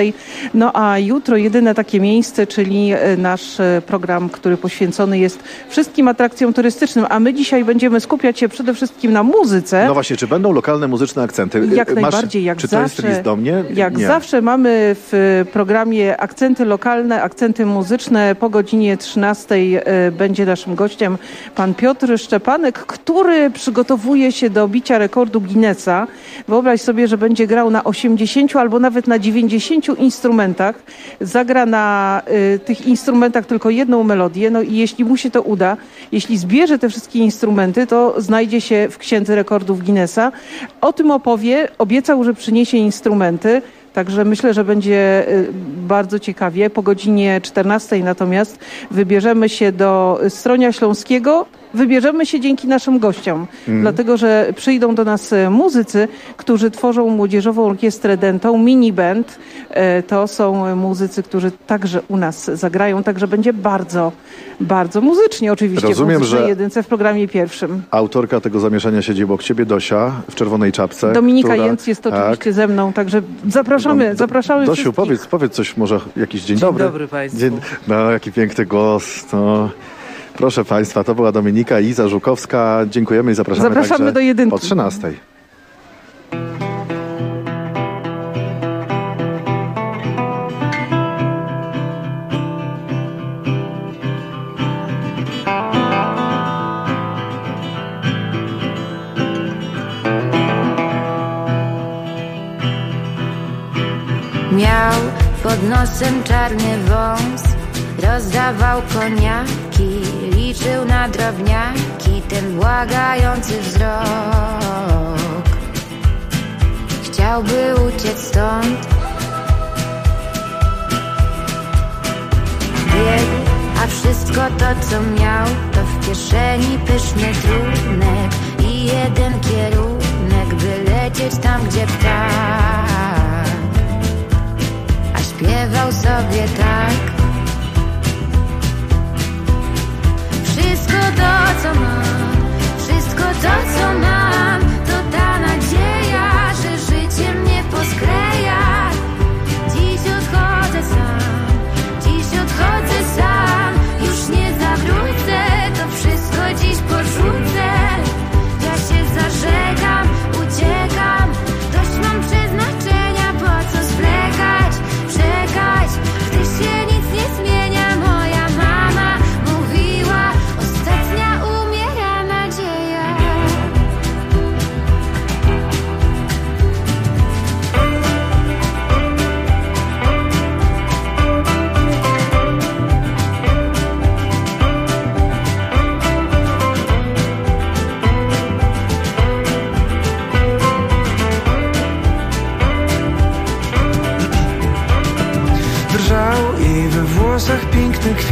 A jutro jedyne takie miejsce, czyli nasz program, który poświęcony jest wszystkim atrakcjom turystycznym, a my dzisiaj będziemy skupiać się przede wszystkim na muzyce. No właśnie, czy będą lokalne muzyczne akcenty? Jak najbardziej, jak czy zawsze. Czy to jest list do mnie? Jak Nie. zawsze mamy w programie akcenty lokalne, akcenty muzyczne. Po godzinie 13 będzie naszym gościem pan Piotr Szczepanek, który przygotowuje się do bicia rekordu Guinnessa. Wyobraź sobie, że będzie grał na 80 albo nawet na 90 instrumentach. Zagra na tych instrumentach tylko jedną melodię. I jeśli mu się to uda, jeśli zbierze te wszystkie instrumenty, to znajdzie się w Księdze Rekordów Guinnessa. O tym opowie, obiecał, że przyniesie instrumenty. Także myślę, że będzie bardzo ciekawie. Po godzinie 14 natomiast wybierzemy się do Stronia Śląskiego. Wybierzemy się dzięki naszym gościom, dlatego że przyjdą do nas muzycy, którzy tworzą młodzieżową orkiestrę dentą, mini band. To są muzycy, którzy także u nas zagrają, także będzie bardzo, bardzo muzycznie oczywiście. Rozumiem, w muzycznej że jedynce w programie pierwszym. Autorka tego zamieszania siedzi obok ciebie, Dosia, w czerwonej czapce. Dominika Jęc jest oczywiście ze mną, także zapraszamy Dosiu, wszystkich. powiedz coś może, jakiś dzień dobry. Dzień dobry państwu. Jaki piękny głos. Proszę państwa, to była Dominika i Iza Żukowska. Dziękujemy i zapraszamy także do jedynki. Po 13. Miał pod nosem czarny wąs, rozdawał koniaki, liczył na drobniaki ten błagający wzrok. Chciałby uciec stąd, biegł, a wszystko to co miał to w kieszeni pyszny trunek i jeden kierunek, by lecieć tam gdzie ptak. A śpiewał sobie tak: wszystko to co mam, wszystko to co mam, to ta nadzieja, że życie mnie poskleja. Dziś odchodzę sam, już nie zawrócę, to wszystko dziś porzucę. Ja się zażegam, uciekam, dość mam przeznaczenia, po co zwlekać, czekać, gdy się nic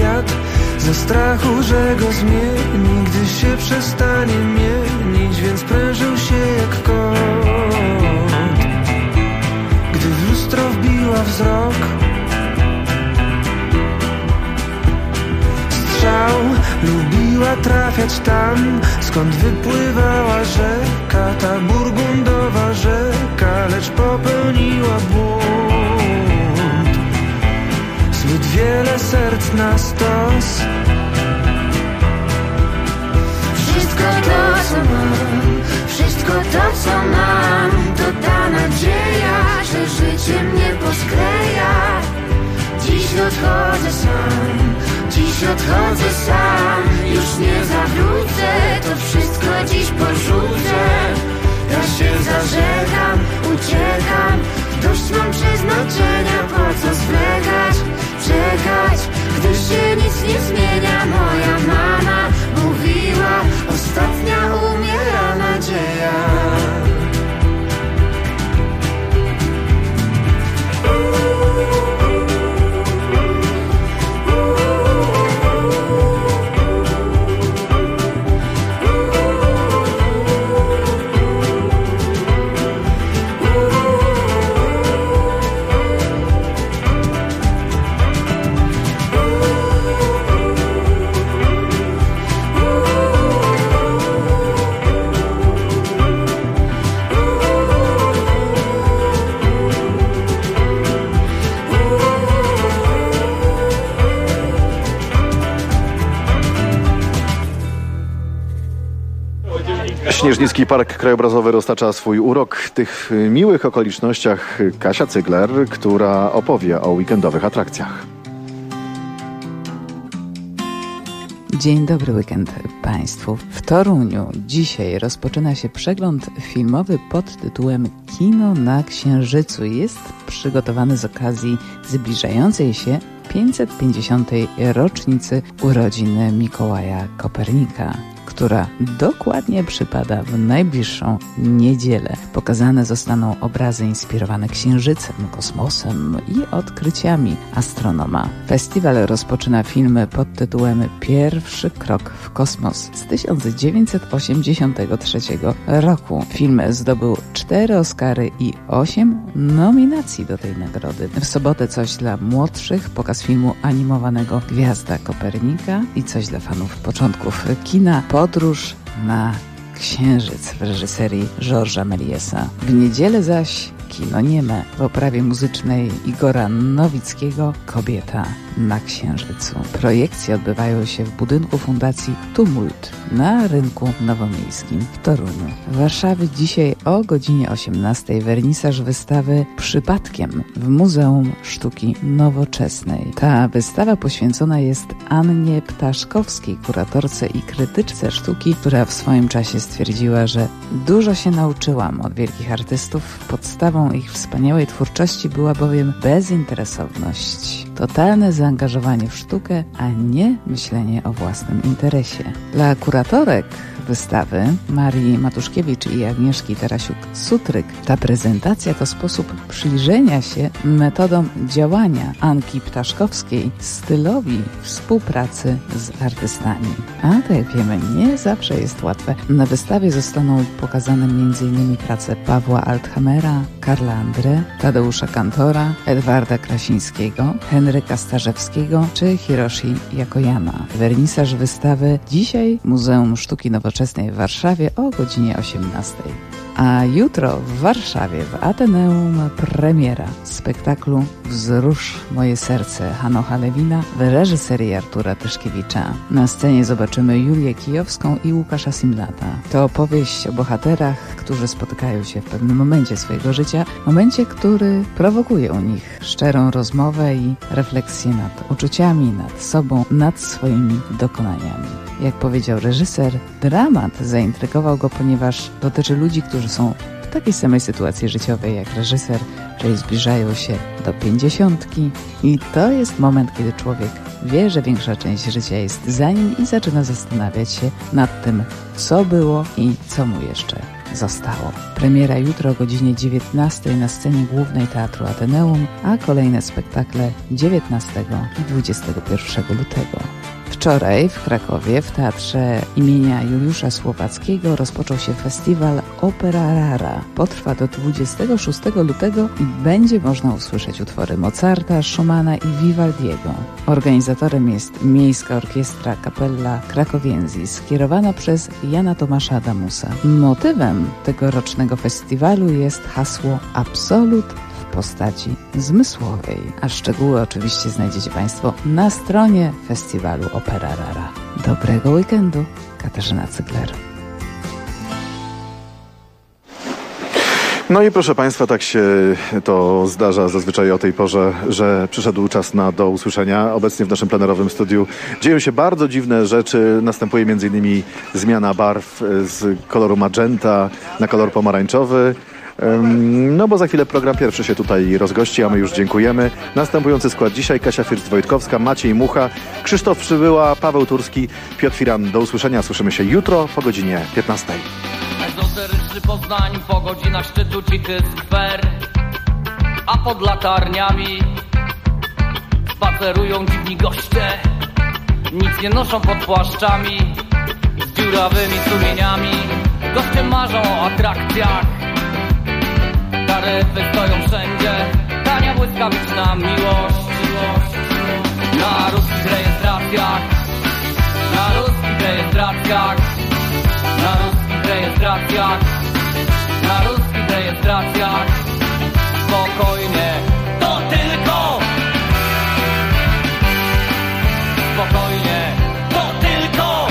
świat ze strachu, że go zmieni, gdy się przestanie mienić, więc prężył się jak kot. Gdy w lustro wbiła wzrok, strzał lubiła trafiać tam, skąd wypływała rzeka, ta burgundowa rzeka, lecz popełniła błąd. Zbyt wiele serc na stos. Wszystko to, co mam, wszystko to, co mam, to ta nadzieja, że życie mnie poskleja. Dziś odchodzę sam, dziś odchodzę sam, już nie zawrócę, to wszystko dziś porzucę. Ja się zażegam, uciekam, dość mam przeznaczenia, po co zwlekać, czekać, gdy się nic nie zmienia. Moja mama mówiła, ostatnia umiera nadzieja. Śnieżnicki Park Krajobrazowy roztacza swój urok. W tych miłych okolicznościach Kasia Cygler, która opowie o weekendowych atrakcjach. Dzień dobry weekend Państwu. W Toruniu dzisiaj rozpoczyna się przegląd filmowy pod tytułem Kino na Księżycu. Jest przygotowany z okazji zbliżającej się 550. rocznicy urodzin Mikołaja Kopernika, która dokładnie przypada w najbliższą niedzielę. Pokazane zostaną obrazy inspirowane Księżycem, kosmosem i odkryciami astronoma. Festiwal rozpoczyna film pod tytułem Pierwszy krok w kosmos z 1983 roku. Film zdobył 4 Oscary i 8 nominacji do tej nagrody. W sobotę coś dla młodszych, pokaz filmu animowanego Gwiazda Kopernika i coś dla fanów początków kina. Podróż na Księżyc w reżyserii Georgesa Mélièsa. W niedzielę zaś kino nieme w oprawie muzycznej Igora Nowickiego Kobieta na Księżycu. Projekcje odbywają się w budynku Fundacji Tumult na Rynku Nowomiejskim w Toruniu. W Warszawie dzisiaj o godzinie 18 wernisaż wystawy Przypadkiem w Muzeum Sztuki Nowoczesnej. Ta wystawa poświęcona jest Annie Ptaszkowskiej, kuratorce i krytyczce sztuki, która w swoim czasie stwierdziła, że dużo się nauczyłam od wielkich artystów. Podstawą ich wspaniałej twórczości była bowiem bezinteresowność, totalne zaangażowanie w sztukę, a nie myślenie o własnym interesie. Dla kuratorek wystawy Marii Matuszkiewicz i Agnieszki Tarasiuk-Sutryk ta prezentacja to sposób przyjrzenia się metodom działania Anki Ptaszkowskiej, stylowi współpracy z artystami. A tak jak wiemy, nie zawsze jest łatwe. Na wystawie zostaną pokazane m.in. prace Pawła Althamera, Karla André, Tadeusza Kantora, Edwarda Krasińskiego, Henryka Starzewskiego czy Hiroshi Yakoyama. Wernisaż wystawy dzisiaj Muzeum Sztuki Nowoczesnej w Warszawie o godzinie 18. A jutro w Warszawie w Ateneum premiera spektaklu Wzrusz moje serce Hanocha Lewina w reżyserii Artura Tyszkiewicza. Na scenie zobaczymy Julię Kijowską i Łukasza Simlata. To opowieść o bohaterach, którzy spotykają się w pewnym momencie swojego życia, momencie, który prowokuje u nich szczerą rozmowę i refleksję nad uczuciami, nad sobą, nad swoimi dokonaniami. Jak powiedział reżyser, dramat zaintrygował go, ponieważ dotyczy ludzi, którzy są w takiej samej sytuacji życiowej jak reżyser, czyli zbliżają się do 50 i to jest moment, kiedy człowiek wie, że większa część życia jest za nim i zaczyna zastanawiać się nad tym, co było i co mu jeszcze zostało. Premiera jutro o godzinie 19 na scenie głównej Teatru Ateneum, a kolejne spektakle 19 i 21 lutego. Wczoraj w Krakowie w Teatrze imienia Juliusza Słowackiego rozpoczął się festiwal Opera Rara. Potrwa do 26 lutego i będzie można usłyszeć utwory Mozarta, Schumana i Vivaldiego. Organizatorem jest Miejska Orkiestra Capella Krakowiensis, skierowana przez Jana Tomasza Adamusa. Motywem tegorocznego festiwalu jest hasło Absolut w postaci zmysłowej, a szczegóły oczywiście znajdziecie Państwo na stronie festiwalu Opera Rara. Dobrego weekendu, Katarzyna Cygler. No i proszę Państwa, tak się to zdarza zazwyczaj o tej porze, że przyszedł czas na do usłyszenia. Obecnie w naszym plenerowym studiu dzieją się bardzo dziwne rzeczy. Następuje m.in. zmiana barw z koloru magenta na kolor pomarańczowy. No bo za chwilę program pierwszy się tutaj rozgości, a my już dziękujemy. Następujący skład dzisiaj: Kasia Fürst-Wojtkowska, Maciej Mucha, Krzysztof Przybyła, Paweł Turski, Piotr Firan. Do usłyszenia, słyszymy się jutro po godzinie 15. Ezoteryczny Poznań po godzinach szczytu cichy skwer, a pod latarniami spacerują dziwni goście. Nic nie noszą pod płaszczami z dziurawymi sumieniami. Goście marzą o atrakcjach, taryfy stoją wszędzie, tania błyskawiczna miłość. Na ruskich rejestracjach, na ruskich rejestracjach, na ruskich rejestracjach, na ruskich rejestracjach. Spokojnie, to tylko. Spokojnie, to tylko.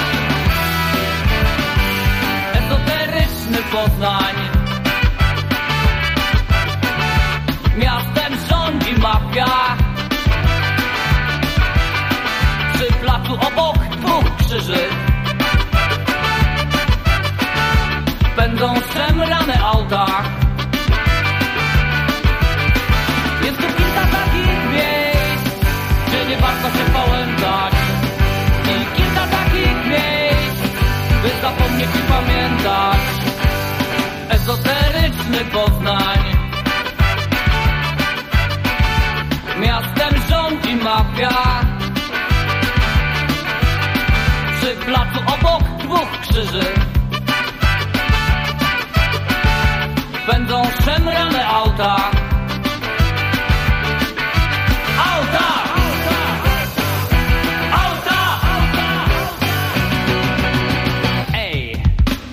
Ezoteryczny Poznań. Miastem rządzi mafia. Przy placu obok dwóch krzyży będą szemrane auta. Jest tu kilka takich miejsc, gdzie nie warto się pałętać, i kilka takich miejsc, by zapomnieć i pamiętać. Ezoteryczny Poznań. Miastem rządzi mafia. Przy placu obok dwóch krzyży będą szemrane auta. Auta! Auta! Ej!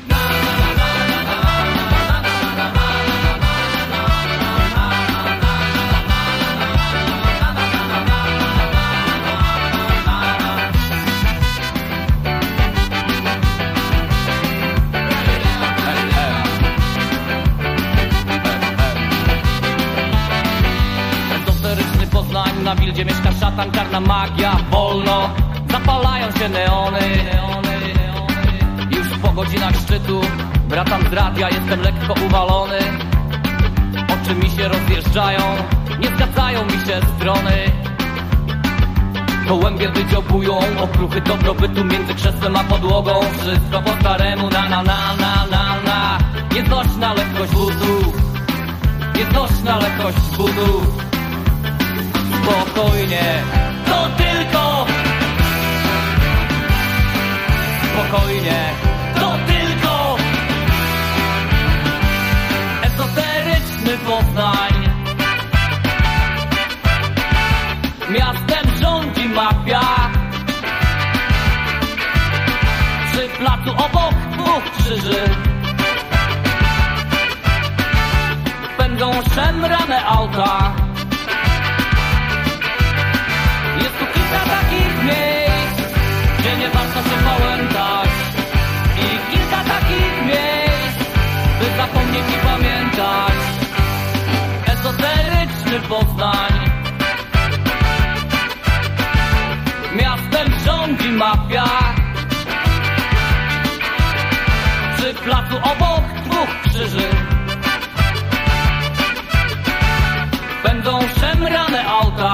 Na Wildzie mieszka szatan, czarna magia, wolno zapalają się neony. Już po godzinach szczytu wracam z radia, jestem lekko uwalony. Oczy mi się rozjeżdżają, nie zgadzają mi się strony. Gołębie wydziobują okruchy dobrobytu między krzesłem a podłogą. Wszystko po staremu, na na na na na na. Nieznośna lekkość butów, nieznośna lekkość butów. Spokojnie, to tylko. Spokojnie, to tylko. Ezoteryczny Poznań. Miastem rządzi mafia. Przy placu obok dwóch krzyży będą szemrane auta. Jest tu kilka takich miejsc, gdzie nie warto się pałętać, i kilka takich miejsc, by zapomnieć i pamiętać. Ezoteryczny Poznań. Miastem rządzi mafia. Przy placu obok dwóch krzyży będą szemrane auta.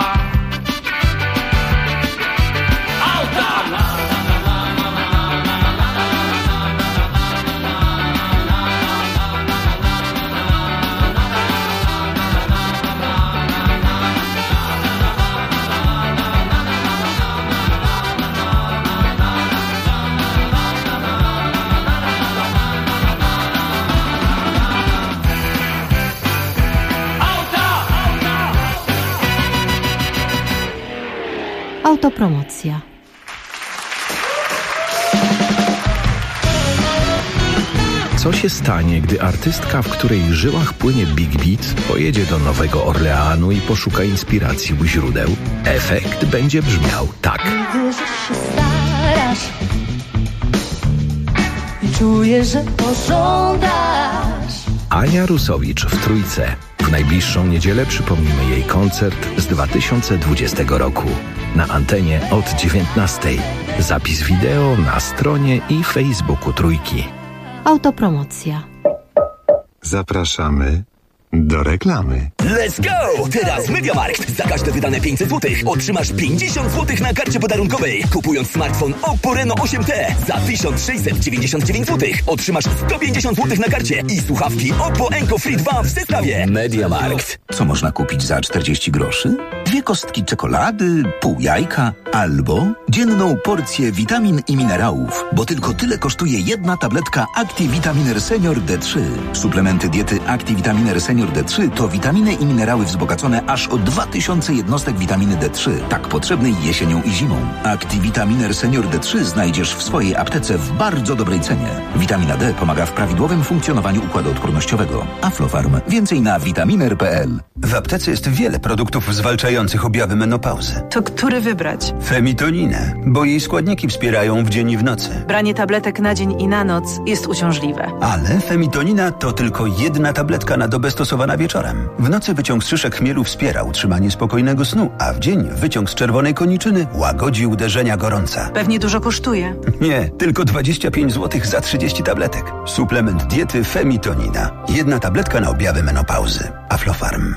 Autopromocja. Co się stanie, gdy artystka, w której żyłach płynie Big Beat, pojedzie do Nowego Orleanu i poszuka inspiracji u źródeł? Efekt będzie brzmiał tak. Widzę, że się starasz i czuję, że pożądasz. Ania Rusowicz w Trójce. W najbliższą niedzielę przypomnimy jej koncert z 2020 roku. Na antenie od 19:00. Zapis wideo na stronie i Facebooku Trójki. Autopromocja. Zapraszamy do reklamy. Let's go! Teraz MediaMarkt. Za każde wydane 500 zł otrzymasz 50 zł na karcie podarunkowej. Kupując smartfon Oppo Reno 8T za 1699 zł otrzymasz 150 zł na karcie i słuchawki Oppo Enco Free 2 w zestawie. MediaMarkt. Co można kupić za 40 groszy? 2 kostki czekolady, pół jajka albo dzienną porcję witamin i minerałów, bo tylko tyle kosztuje jedna tabletka ActiVitaminer Senior D3. Suplementy diety ActiVitaminer Senior D3 to witaminy i minerały wzbogacone aż o 2000 jednostek witaminy D3, tak potrzebnej jesienią i zimą. ActiVitaminer Senior D3 znajdziesz w swojej aptece w bardzo dobrej cenie. Witamina D pomaga w prawidłowym funkcjonowaniu układu odpornościowego. Aflofarm. Więcej na vitaminer.pl. W aptece jest wiele produktów zwalczających objawy menopauzy. To który wybrać? Femitoninę, bo jej składniki wspierają w dzień i w nocy. Branie tabletek na dzień i na noc jest uciążliwe. Ale femitonina to tylko jedna tabletka na dobę stosowana wieczorem. W nocy wyciąg z szyszek chmielu wspiera utrzymanie spokojnego snu, a w dzień wyciąg z czerwonej koniczyny łagodzi uderzenia gorąca. Pewnie dużo kosztuje. Nie, tylko 25 zł za 30 tabletek. Suplement diety Femitonina. Jedna tabletka na objawy menopauzy. Aflofarm.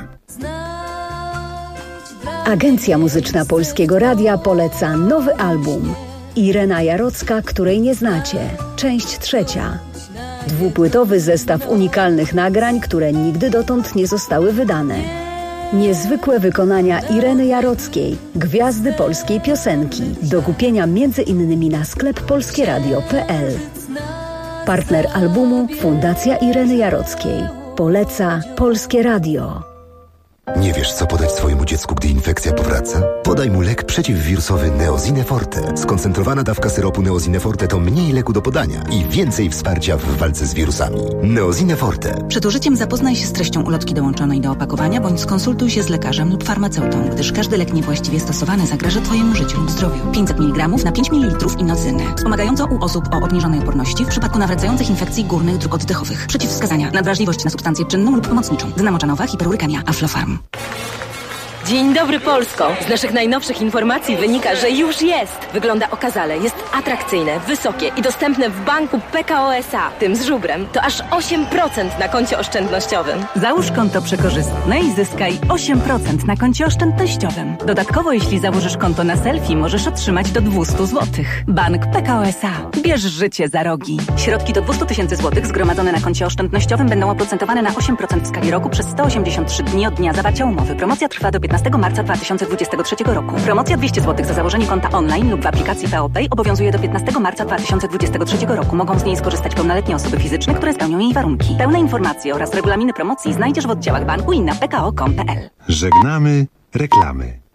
Agencja Muzyczna Polskiego Radia poleca nowy album. Irena Jarocka, której nie znacie. Część 3. 2-płytowy zestaw unikalnych nagrań, które nigdy dotąd nie zostały wydane. Niezwykłe wykonania Ireny Jarockiej, gwiazdy polskiej piosenki. Do kupienia m.in. na sklep polskieradio.pl. Partner albumu Fundacja Ireny Jarockiej. Poleca Polskie Radio. Nie wiesz, co podać swojemu dziecku, gdy infekcja powraca? Podaj mu lek przeciwwirusowy Neosine Forte. Skoncentrowana dawka syropu Neosine Forte to mniej leku do podania i więcej wsparcia w walce z wirusami. Neosine Forte. Przed użyciem zapoznaj się z treścią ulotki dołączonej do opakowania, bądź skonsultuj się z lekarzem lub farmaceutą, gdyż każdy lek niewłaściwie stosowany zagraża Twojemu życiu lub zdrowiu. 500 mg na 5 ml inozynę. Wspomagająco u osób o obniżonej oporności w przypadku nawracających infekcji górnych dróg oddechowych. Przeciwwskazania: nadwrażliwość na substancję czynną lub pomocniczą. Dna moczanowa, hiperurykemia, Aflofarm. Dzień dobry Polsko! Z naszych najnowszych informacji wynika, że już jest! Wygląda okazale, jest atrakcyjne, wysokie i dostępne w banku PKO SA. Tym z żubrem to aż 8% na koncie oszczędnościowym. Załóż konto przekorzystne i zyskaj 8% na koncie oszczędnościowym. Dodatkowo, jeśli założysz konto na selfie, możesz otrzymać do 200 zł. Bank PKO SA. Bierz życie za rogi. Środki do 200 000 zł zgromadzone na koncie oszczędnościowym będą oprocentowane na 8% w skali roku przez 183 dni od dnia zawarcia umowy. Promocja trwa do 15 marca 2023 roku. Promocja 200 zł za założenie konta online lub w aplikacji PeoPay obowiązuje do 15 marca 2023 roku. Mogą z niej skorzystać pełnoletnie osoby fizyczne, które spełnią jej warunki. Pełne informacje oraz regulaminy promocji znajdziesz w oddziałach banku i na pko.com.pl. Żegnamy reklamy.